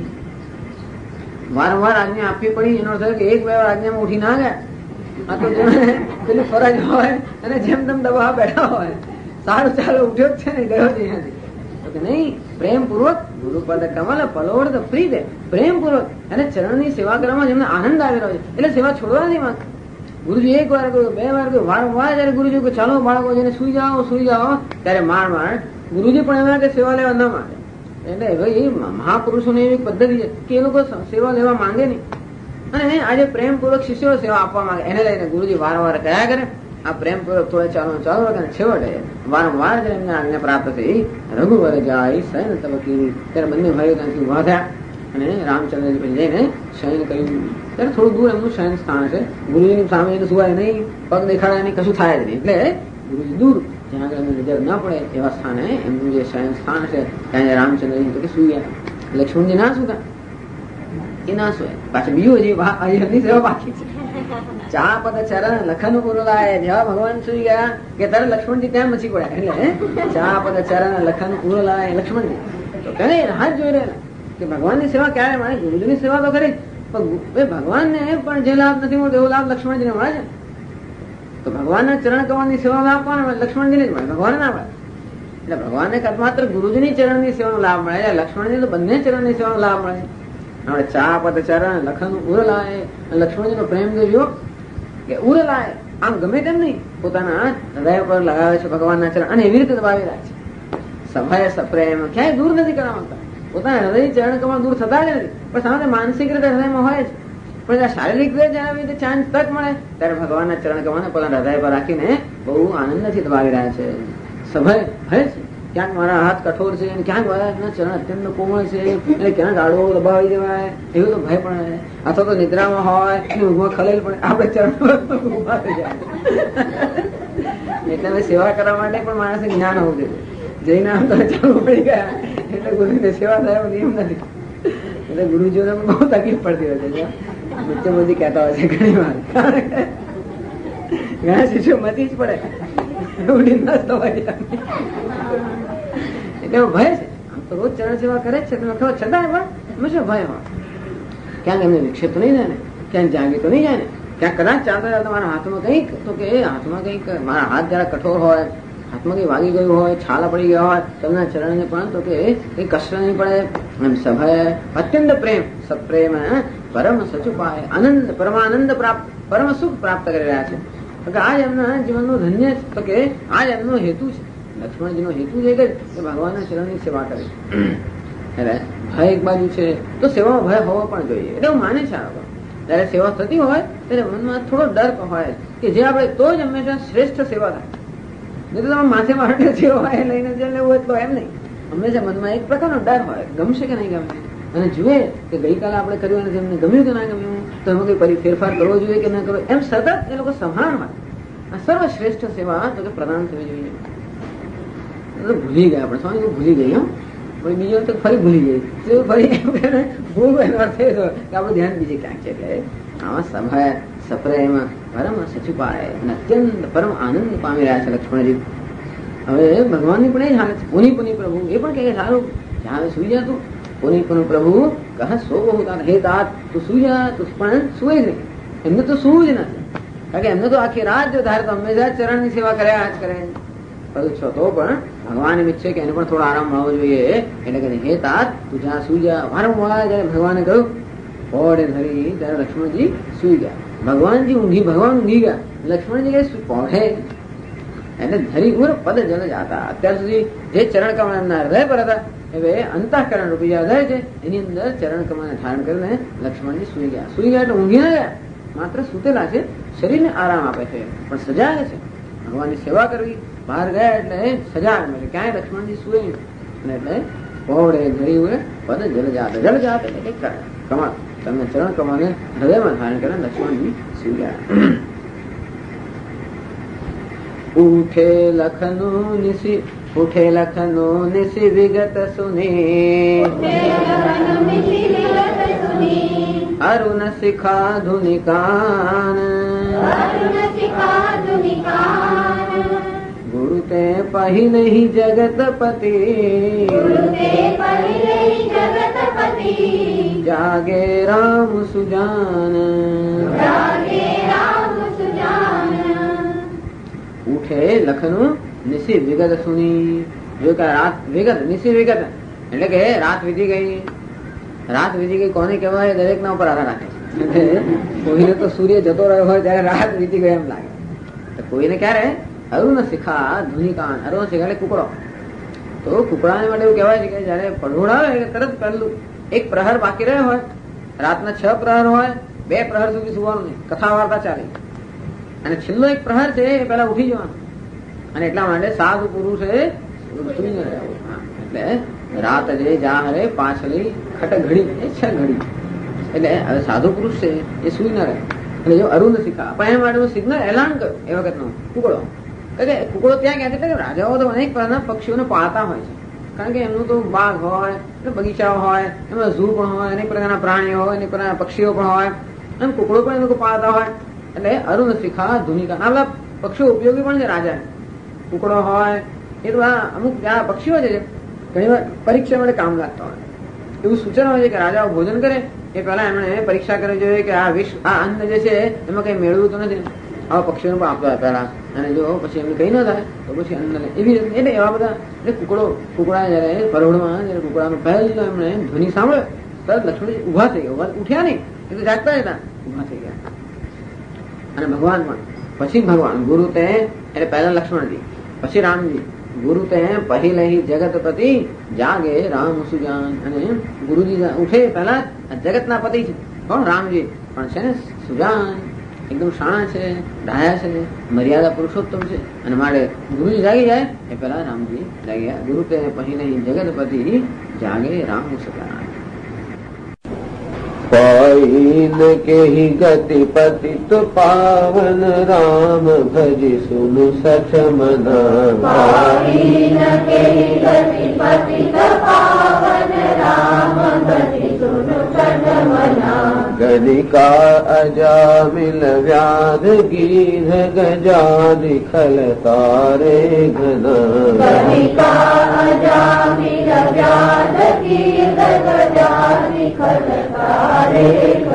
Speaker 2: વારંવાર આજ્ઞા આપવી પડી. એનો અર્થ કે એક બે વાર આજ્ઞામાં ઉઠી ના ગયા. આ તો પેલું ફરજ હોય અને જેમ તેમ દબાવવા બેઠા હોય. સારું ચાલો ઉઠ્યો જ છે ને, ગયો છે અહીંયાથી. તો નહીં, પ્રેમ પૂર્વક ગુરુપદ કમલ પલોડ પ્રીત, પ્રેમ પૂર્વક અને ચરણની સેવા કરવામાં જેમને આનંદ આવી રહ્યો છે, એટલે સેવા છોડવા નથી માંગતા. ગુરુજી એક વાર કહ્યું, બે વાર કહ્યું, વારંવાર જયારે ગુરુજી કહ્યું ચાલો બાળકો જઈને સુઈ જાઓ, ત્યારે માર ગુરુજી પણ એમાં કે સેવા લેવા ન માંગે. એટલે ભાઈ મહાપુરુષોની એવી પદ્ધતિ છે કે એ લોકો સેવા લેવા માંગે નહીં. અને આજે પ્રેમપૂર્વક શિષ્યો સેવા આપવા માંગે, એને લઈને ગુરુજી વારંવાર કયા કરે, આ પ્રેમપૂર્વક થોડા ચાલો છેવટે વારંવાર એમને આજ્ઞા પ્રાપ્ત થઈ. રઘુવર જાય શયન તબ કીધું, ત્યારે બંને ભાઈઓ ત્યાંથી ઉભા થયા અને રામચંદ્રજી પછી જઈને શયન કર્યું. ત્યારે થોડું દૂર એમનું શયન સ્થાન છે. ગુરુજીની સામે સુવાય નહીં, પગ દેખાડાય નહીં, કશું થાય જ નહીં. એટલે ગુરુજી દૂર જ્યાં આગળ એમને નજર ના પડે એવા સ્થાને એમનું જે શયન સ્થાન છે ત્યાં રામચંદ્રજી તો કે સુઈ ગયા. લક્ષ્મણજી ના સુતા, એ ના સુય. પાછું બીજું હજી સેવા બાકી છે. ચા પદ ચરણ લખન ઉરલાય, જેવા ભગવાન સુઈ ગયા કે તારે લક્ષ્મણજી ત્યાં મચી પડ્યા. એટલે ચા પદ ચરણ લખન ઉરલાય લક્ષ્મણજી તો કહે હાથ જોઈ રહેલા કે ભગવાનની સેવા ક્યારે મળે. ગુરુજીની સેવા તો કરી, પણ ભગવાનને પણ જે લાભ નથી મળતો એવો લાભ લક્ષ્મણજીને મળે છે. તો ભગવાનના ચરણ કમળની સેવા લાભ કોને મળે? લક્ષ્મણજીને જ મળે, ભગવાન ના મળે. એટલે ભગવાનને માત્ર ગુરુજીની ચરણની સેવાનો લાભ મળે, લક્ષ્મણજી તો બંને ચરણની સેવાનો લાભ મળે. આપણે ચા પદ ચરણ લખન ઉરલાય, લક્ષ્મણજીનો પ્રેમ જોયો કે ઉરલાય આમ ગમે તેમ નહીં, પોતાના હૃદય પર લગાવે છે ભગવાનના ચરણ અને એવી રીતે દબાવી રાખે છે. સભય સપ્રેમ ક્યાંય દૂર નથી કરવા માંગતા. પોતાના હૃદય ચરણ કમળ દૂર થતા જ નથી, પણ સામે માનસિક રીતે હૃદયમાં હોય જ. પણ શારીરિક રીતે જયારે ચાન્સ તક મળે ત્યારે ભગવાનના ચરણ કમળને પોતાના હૃદય પર રાખીને બહુ આનંદથી દબાવી રહ્યા છે. સભય ભય છે, ક્યાંક મારા હાથ કઠોર છે, ક્યાંક મારા ચરણ અત્યંત કોમળ છે, એટલે ક્યાંક આડવો દબાવી દેવાય એવું તો ભય પણ. અથવા તો નિદ્રામાં હોય ઊંઘમાં ખલેલ પણ આપણે ચરણ ઉભા થઈ જાય. એટલે સેવા કરવા માટે પણ માણસે જ્ઞાન હોવું જોઈએ. જઈને આમ તો ચાલુ પડી ગયા એટલે ગુરુને સેવા થાય એવો નિયમ નથી. એટલે ગુરુજીઓને પણ બહુ તકલીફ પડતી હોય છે. વચ્ચે બધી કહેતા હોય છે ઘણી વાર, ઘણા શિષ્યો મતી જ પડે એટલે ભય છે. આમ તો રોજ ચરણ સેવા કરે જ છે, તમે ખબર છતાંય પણ હંમેશા ભય હોય. ક્યાંક એમને વિક્ષેપ તો નહીં જાય ને, ક્યાંક જાગી તો નહીં જાય ને, ક્યાંક કદાચ ચાલતા ચાલતા મારા હાથમાં કંઈક તો કે હાથમાં કંઈક મારા હાથ જરા કઠોર હોય, હાથમાં કઈ વાગી ગયું હોય, છાલા પડી ગયા હોય, તમને ચરણને પણ તો કે કઈ કષ્ટ નહીં પડે. એમ સભય અત્યંત પ્રેમ સપ્રેમ પરમ સચુપાય આનંદ પરમાનંદ પ્રાપ્ત પરમ સુખ પ્રાપ્ત કરી રહ્યા છે. આજ એમના જીવનનું ધન્ય તો કે આજ એમનો હેતુ છે. લક્ષ્મણજીનો હેતુ છે કે ભગવાનના ચરણની સેવા કરી. એટલે ભય એક બાજુ છે તો સેવામાં ભય હોવો પણ જોઈએ. એટલે હું માને છે આ લોકો જયારે સેવા થતી હોય ત્યારે મનમાં થોડો ડર હોય કે જે આપણે તો જ હંમેશા શ્રેષ્ઠ સેવા થાય. નહીં તો તમે માથે માટે સેવા એ લઈને જે લેવું એટલો એમ નહીં. હંમેશા મનમાં એક પ્રકારનો ડર હોય, ગમશે કે નહીં ગમે, અને જુએ કે ગઈકાલે આપણે કર્યું નથી એમને ગમ્યું કે ના ગમ્યું, તો એમાં કઈ ફેરફાર કરવો જોઈએ કે ના કરવો, એમ સતત એ લોકો સંભાળ હોય. આ સર્વશ્રેષ્ઠ સેવા તો કે પ્રદાન થવી જોઈએ. ભૂલી ગયા આપણે, સ્વામી ભૂલી ગઈ. બીજો તો ફરી ભૂલી ગઈ, ફરી ભૂલ એનો અર્થ એ થયો કે આપણું ધ્યાન બીજે ક્યાંક છે. એટલે આમાં સભા સપ્રેમ પરમ સચુપાય અને અત્યંત પરમ આનંદ પામી રહ્યા છે લક્ષ્મણજી. હવે ભગવાનની પણ એ જ હાલત છે. પુની પુની પ્રભુ એ પણ કહે સારું જ્યાં સુઈ જા તું. પુની પુની પ્રભુ કહે સો બહુ તાર હે તાત તું સુઈ જા, તું પણ સુઈ જ નહીં. એમને તો સુવું જ નથી, કારણ કે એમને તો આખી રાત જો ધારે તો હંમેશા ચરણની સેવા કર્યા જ કરે. બધું છો તો પણ ભગવાન એમ ઈચ્છે કે એને પણ થોડો આરામ મળવો જોઈએ. એટલે કે હે તાત તું જ્યાં સુઈ જા. વારંવાર જયારે ભગવાને કહ્યું પોડે ધરી ત્યારે લક્ષ્મણજી સુઈ ગયા. ભગવાનજી ભગવાન ઊંઘી ગયા, લક્ષ્મણજી કઈ પોઢે એટલે ધરી ઉર પદ જલ જાતા. અત્યાર સુધી જે ચરણ કમળ એમના હૃદય પર હતા હવે અંતઃકરણ રૂપી જે હૃદય છે એની અંદર ચરણ કમળને ધારણ કરીને લક્ષ્મણજી સુઈ ગયા. સુઈ ગયા એટલે ઊંઘી ના ગયા, માત્ર સુતેલા છે, શરીરને આરામ આપે છે પણ સજાગ છે. ભગવાનની સેવા કરવી, બહાર ગયા એટલે સજાગ મળે, ક્યાંય લક્ષ્મણજી સુએ નહીં. એટલે પોળે ધરી ઉર પદ જલ જાત. જલ જાત એટલે કમળ, તમને ચરણ કમળને હૃદયમાં ધારણ કરીને લક્ષ્મણજી સુઈ ગયા. ઉઠે લખનુ નિશી उठे लखनऊ निशि विगत सुनी अरुण शिखा धुनिकान गुरु ते पहिले ही जगतपति जागे राम सुजान उठे लखनऊ निशि विगत सुनी जो का रात विगत निशि विगत એટલે કે રાત વીતી ગઈ કોને કહેવાય દરેક ના ઉપર આધાર રાખે કોઈને તો સૂર્ય જતો રહ્યો હોય ત્યારે રાત વીતી ગઈ એમ લાગે તો કોઈને ક્યારે અરુણ શિખા ધુનિકાન અરુણ શિખા એટલે કુકડો તો કુકડાને માટે એવું કહેવાય છે કે જયારે પડઘોડ આવે તરત પહેલું એક પ્રહર બાકી રહ્યો હોય રાતના 6 પ્રહર હોય 2 પ્રહર સુધી સુવાનું નહીં કથા વાર્તા ચાલે અને છેલ્લો એક પ્રહર છે એ પહેલા ઉઠી જવાનું અને એટલા માટે સાધુ પુરુષે એટલે રાત જે જાહરે પાછલી ખટ ઘડી 6 ઘડી એટલે હવે સાધુ પુરુષ છે એ સુઈ ન રહે એટલે જો અરુણ શિખા પણ એ માટેનું સિગ્નલ એલાન કર્યું એ વખતનો કુકડો કે કુકડો ત્યાં ક્યાંથી એટલે રાજાઓ તો અનેક પ્રકારના પક્ષીઓને પાળતા હોય છે કારણ કે એમનું તો બાગ હોય બગીચાઓ હોય એમાં ઝૂ પણ હોય અનેક પ્રકારના પ્રાણીઓ હોય અનેક પ્રકારના પક્ષીઓ પણ હોય અને કુકડો પણ એ લોકો પાળતા હોય એટલે અરુણ શિખા ધુનિકા આ પક્ષીઓ ઉપયોગી પણ છે રાજા કુકડો હોય એ તો અમુક જ્યાં પક્ષીઓ છે ઘણી વાર પરીક્ષા માટે કામ લાગતા હોય એવું સૂચન હોય છે કે રાજાઓ ભોજન કરે એ પહેલા એમણે પરીક્ષા કરવી જોઈએ કે આ અન્ન જે છે એમાં કઈ મેળવું તો નથી આવા પક્ષીઓને પણ આપતા હોય પહેલા અને જો પછી એમને કઈ ન થાય તો પછી અન્ન એવી રીતે એટલે એવા બધા એટલે કુકડા જયારે પરોઢમાં જયારે કુકડાનો પહેલો એમણે ધ્વનિ સાંભળ્યો તરત લક્ષ્મણ ઉભા થઈ ગયા ઉઠ્યા નહીં એ તો જાગતા હતા ઉભા થઈ ગયા અને ભગવાન પણ પછી ભગવાન ગુરુ તે એટલે પહેલા લક્ષ્મણજી પછી રામજી ગુરુ તે પહેલે જગતપતિ જાગે રામ સુજાન અને ગુરુજી ઉઠે પહેલા જગતના પતિ છે કોણ રામજી પણ છે ને સુજાન એકદમ શાણા છે ડાયા છે મર્યાદા પુરુષોત્તમ છે અને માટે ગુરુજી જાગી જાય એ પહેલા રામજી જાગી ગયા ગુરુ તે પહેલે જગતપતિ જાગે રામ સુજાન
Speaker 1: पाइन के ही गति पतित पावन राम भज सुन सठ मना
Speaker 3: पाइन के ही गति पतित पावन राम भज सुन सठ मना
Speaker 1: गणिका अजामिल व्याध गीध गजादि खल तारे घना
Speaker 3: गणिका अजामिल व्याध गीध गजादि खल तारे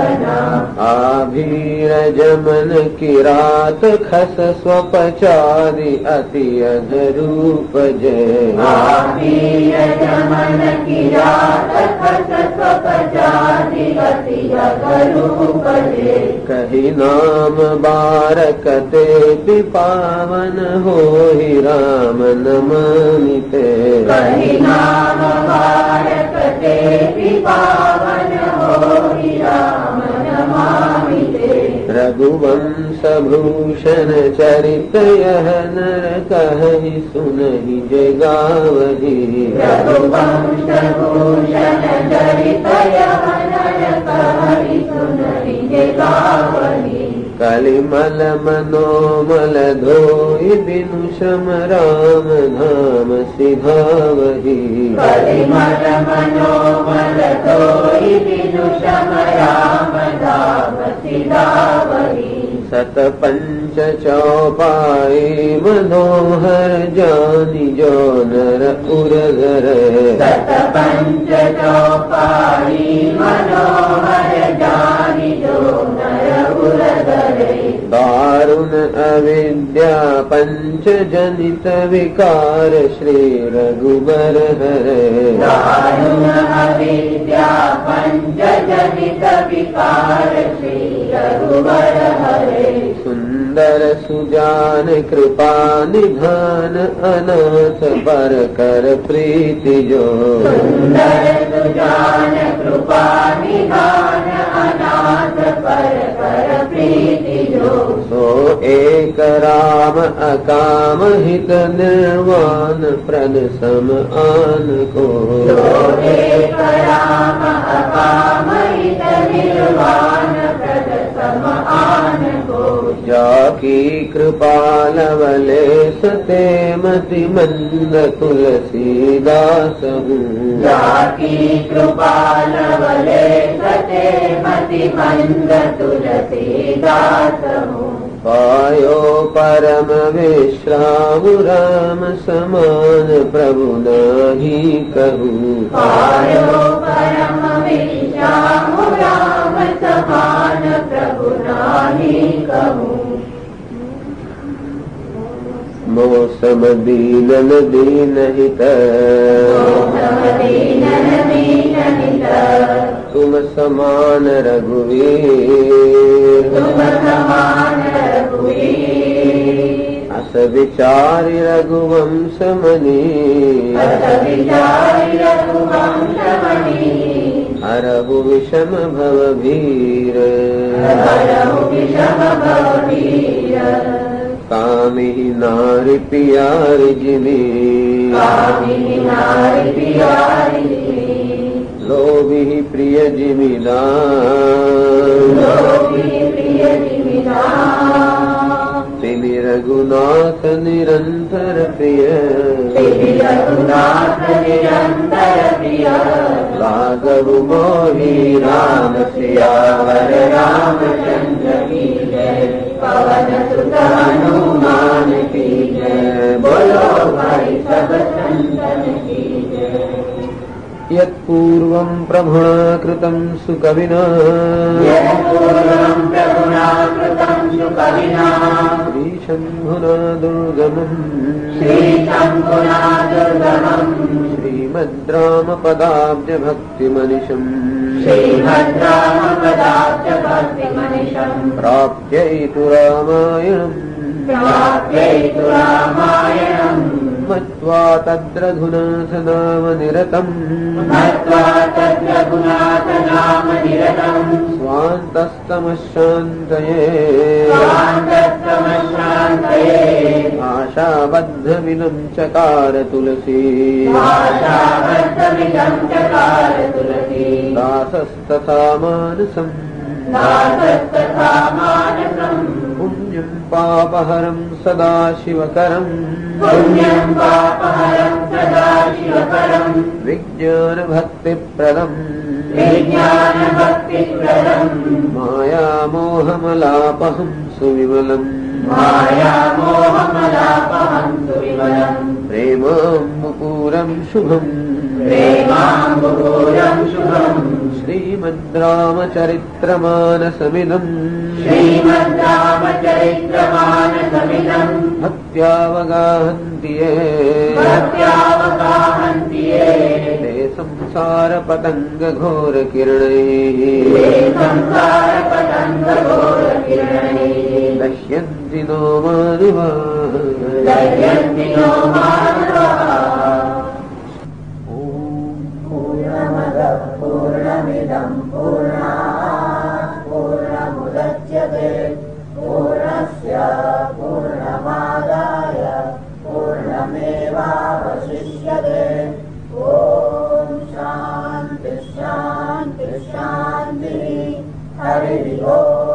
Speaker 1: आभीर जमन किरात खस स्वपचारि अति अधरूप जय
Speaker 3: आभीर जमन किरात खस स्वपचारि अति अधरूप जय
Speaker 1: कही नाम बारकते पावन हो राम नमामिते
Speaker 3: कही नाम बारकते पावन हो राम नमामिते
Speaker 1: रघुवंश भूषण चरित यह नर कहि सुनहि जय गावहि
Speaker 3: रघुवंश भूषण चरित यह नर कहि सुनहि जय गावहि
Speaker 1: कलिमल मनोमल धोई बिनु शम राम नाम सिधावहि
Speaker 3: कलिमल मनोमल धोई बिनु शम राम नाम सिधावहि
Speaker 1: सत पंच चौपाई मनोहर जानि जो नर उरधर
Speaker 3: सत पंच चौपाई मनोहर जानि जो नर उरधर
Speaker 1: दारुण अविद्या पंच जनित विकार श्री रघुबर हरे
Speaker 3: दारुण अविद्या पंच जनित विकार श्री रघुबर हरे
Speaker 1: सुंदर सुजान कृपा निधान अनाथ पर कर प्रीति जो
Speaker 3: सुंदर सुजान कृपा निधान अनाथ पर कर प्रीति जो
Speaker 1: सो एक राम अकाम हित निर्वाण प्रद सम आन को
Speaker 3: जो एक राम अकाम हित निर्वाण प्रद सम आन को
Speaker 1: जाकी कृपा लवले सते मति मंद तुलसीदास हूँ।
Speaker 3: जाकी कृपा लवले सते मति मंद तुलसीदास हूँ।
Speaker 1: पायो परम विश्राम राम समान प्रभु नाही कहूँ।
Speaker 3: पायो परम विश्राम राम समान प्रभु नाही कहूँ।
Speaker 1: मौसम दीनन दीनहित तुम समान रघुवीर।
Speaker 3: तुम समान रघुवीर।
Speaker 1: अस विचारि रघुवंश मणि
Speaker 3: अस विचारि रघुवंश मणि।
Speaker 1: हरहु विषम भव भीर।
Speaker 3: हरहु विषम भव भीर।
Speaker 1: कामिहि नारि पियारि जिमि।
Speaker 3: कामिनि नारि पियारि जिमि।
Speaker 1: लोभिहि प्रिय जिमिदान।
Speaker 3: लोभिहि प्रिय जिमिदान।
Speaker 1: तिमि रघुनाथ निरंतर प्रिय।
Speaker 3: तिमि रघुनाथ निरंतर प्रिय।
Speaker 1: राघव मोहि राम सियावर रामचंद्र की जय।
Speaker 3: पवन सुत हनुमान की जय। बोलो भाई सब संतन की जय।
Speaker 1: यत्पूर्वं प्रभुणा कृतं सुकविना।
Speaker 3: यत्पूर्वं प्रभुना कृतं सुकविना।
Speaker 1: श्रीशम्भुना दुर्गमम्।
Speaker 3: श्रीशम्भुना दुर्गमम्।
Speaker 1: श्रीमद्रामपदाब्जभक्तिमनिशम्।
Speaker 3: श्रीमद्रामपदाब्जभक्तिमनिशम्।
Speaker 1: प्राप्यैतु रामायणम्।
Speaker 3: प्राप्यैतु रामायणम्।
Speaker 1: मत्वा तद्रघुनाथ नाम निरतम्।
Speaker 3: मत्वा तद्रघुनाथ नाम निरतम्।
Speaker 1: स्वान्तस्तमशान्तये।
Speaker 3: स्वान्तस्तमशान्तये।
Speaker 1: आशाबद्धमिदं चकार तुलसी।
Speaker 3: आशाबद्धमिदं चकार तुलसी।
Speaker 1: दासस्तथा मानसम्।
Speaker 3: दासस्तथा मानसम्।
Speaker 1: पुण्यं पापहरं सदा शिवकरम्।
Speaker 3: पुण्यं पापहरं सदा शिवकरम्।
Speaker 1: विज्ञानभक्तिप्रदम्।
Speaker 3: विज्ञानभक्तिप्रदम्।
Speaker 1: मायामोहमलापहं सुविमलम्।
Speaker 3: मायामोहमलापहं सुविमलम्।
Speaker 1: प्रेमाम्बुपूरं शुभम्।
Speaker 3: प्रेमाम्बुपूरं शुभम्।
Speaker 1: श्रीमद्रामचरित्रमानसमिदम्।
Speaker 3: श्रीमद्रामचरित्रमानसमिदम्।
Speaker 1: भक्त्यावगाहन्ति ये।
Speaker 3: भक्त्यावगाहन्ति ये।
Speaker 1: ते संसारपतङ्गघोरकिरणैः।
Speaker 3: ते संसारपतङ्गघोरकिरणैः।
Speaker 1: दह्यन्ति नो मानवाः।
Speaker 3: दह्यन्ति नो मानवाः। पूर्णमिदं पूर्णात् पूर्णमुदच्यते पूर्णस्य पूर्णमादाय पूर्णमेवावशिष्यते। ॐ शान्ति शान्ति शान्तिः। हरिः ओम्।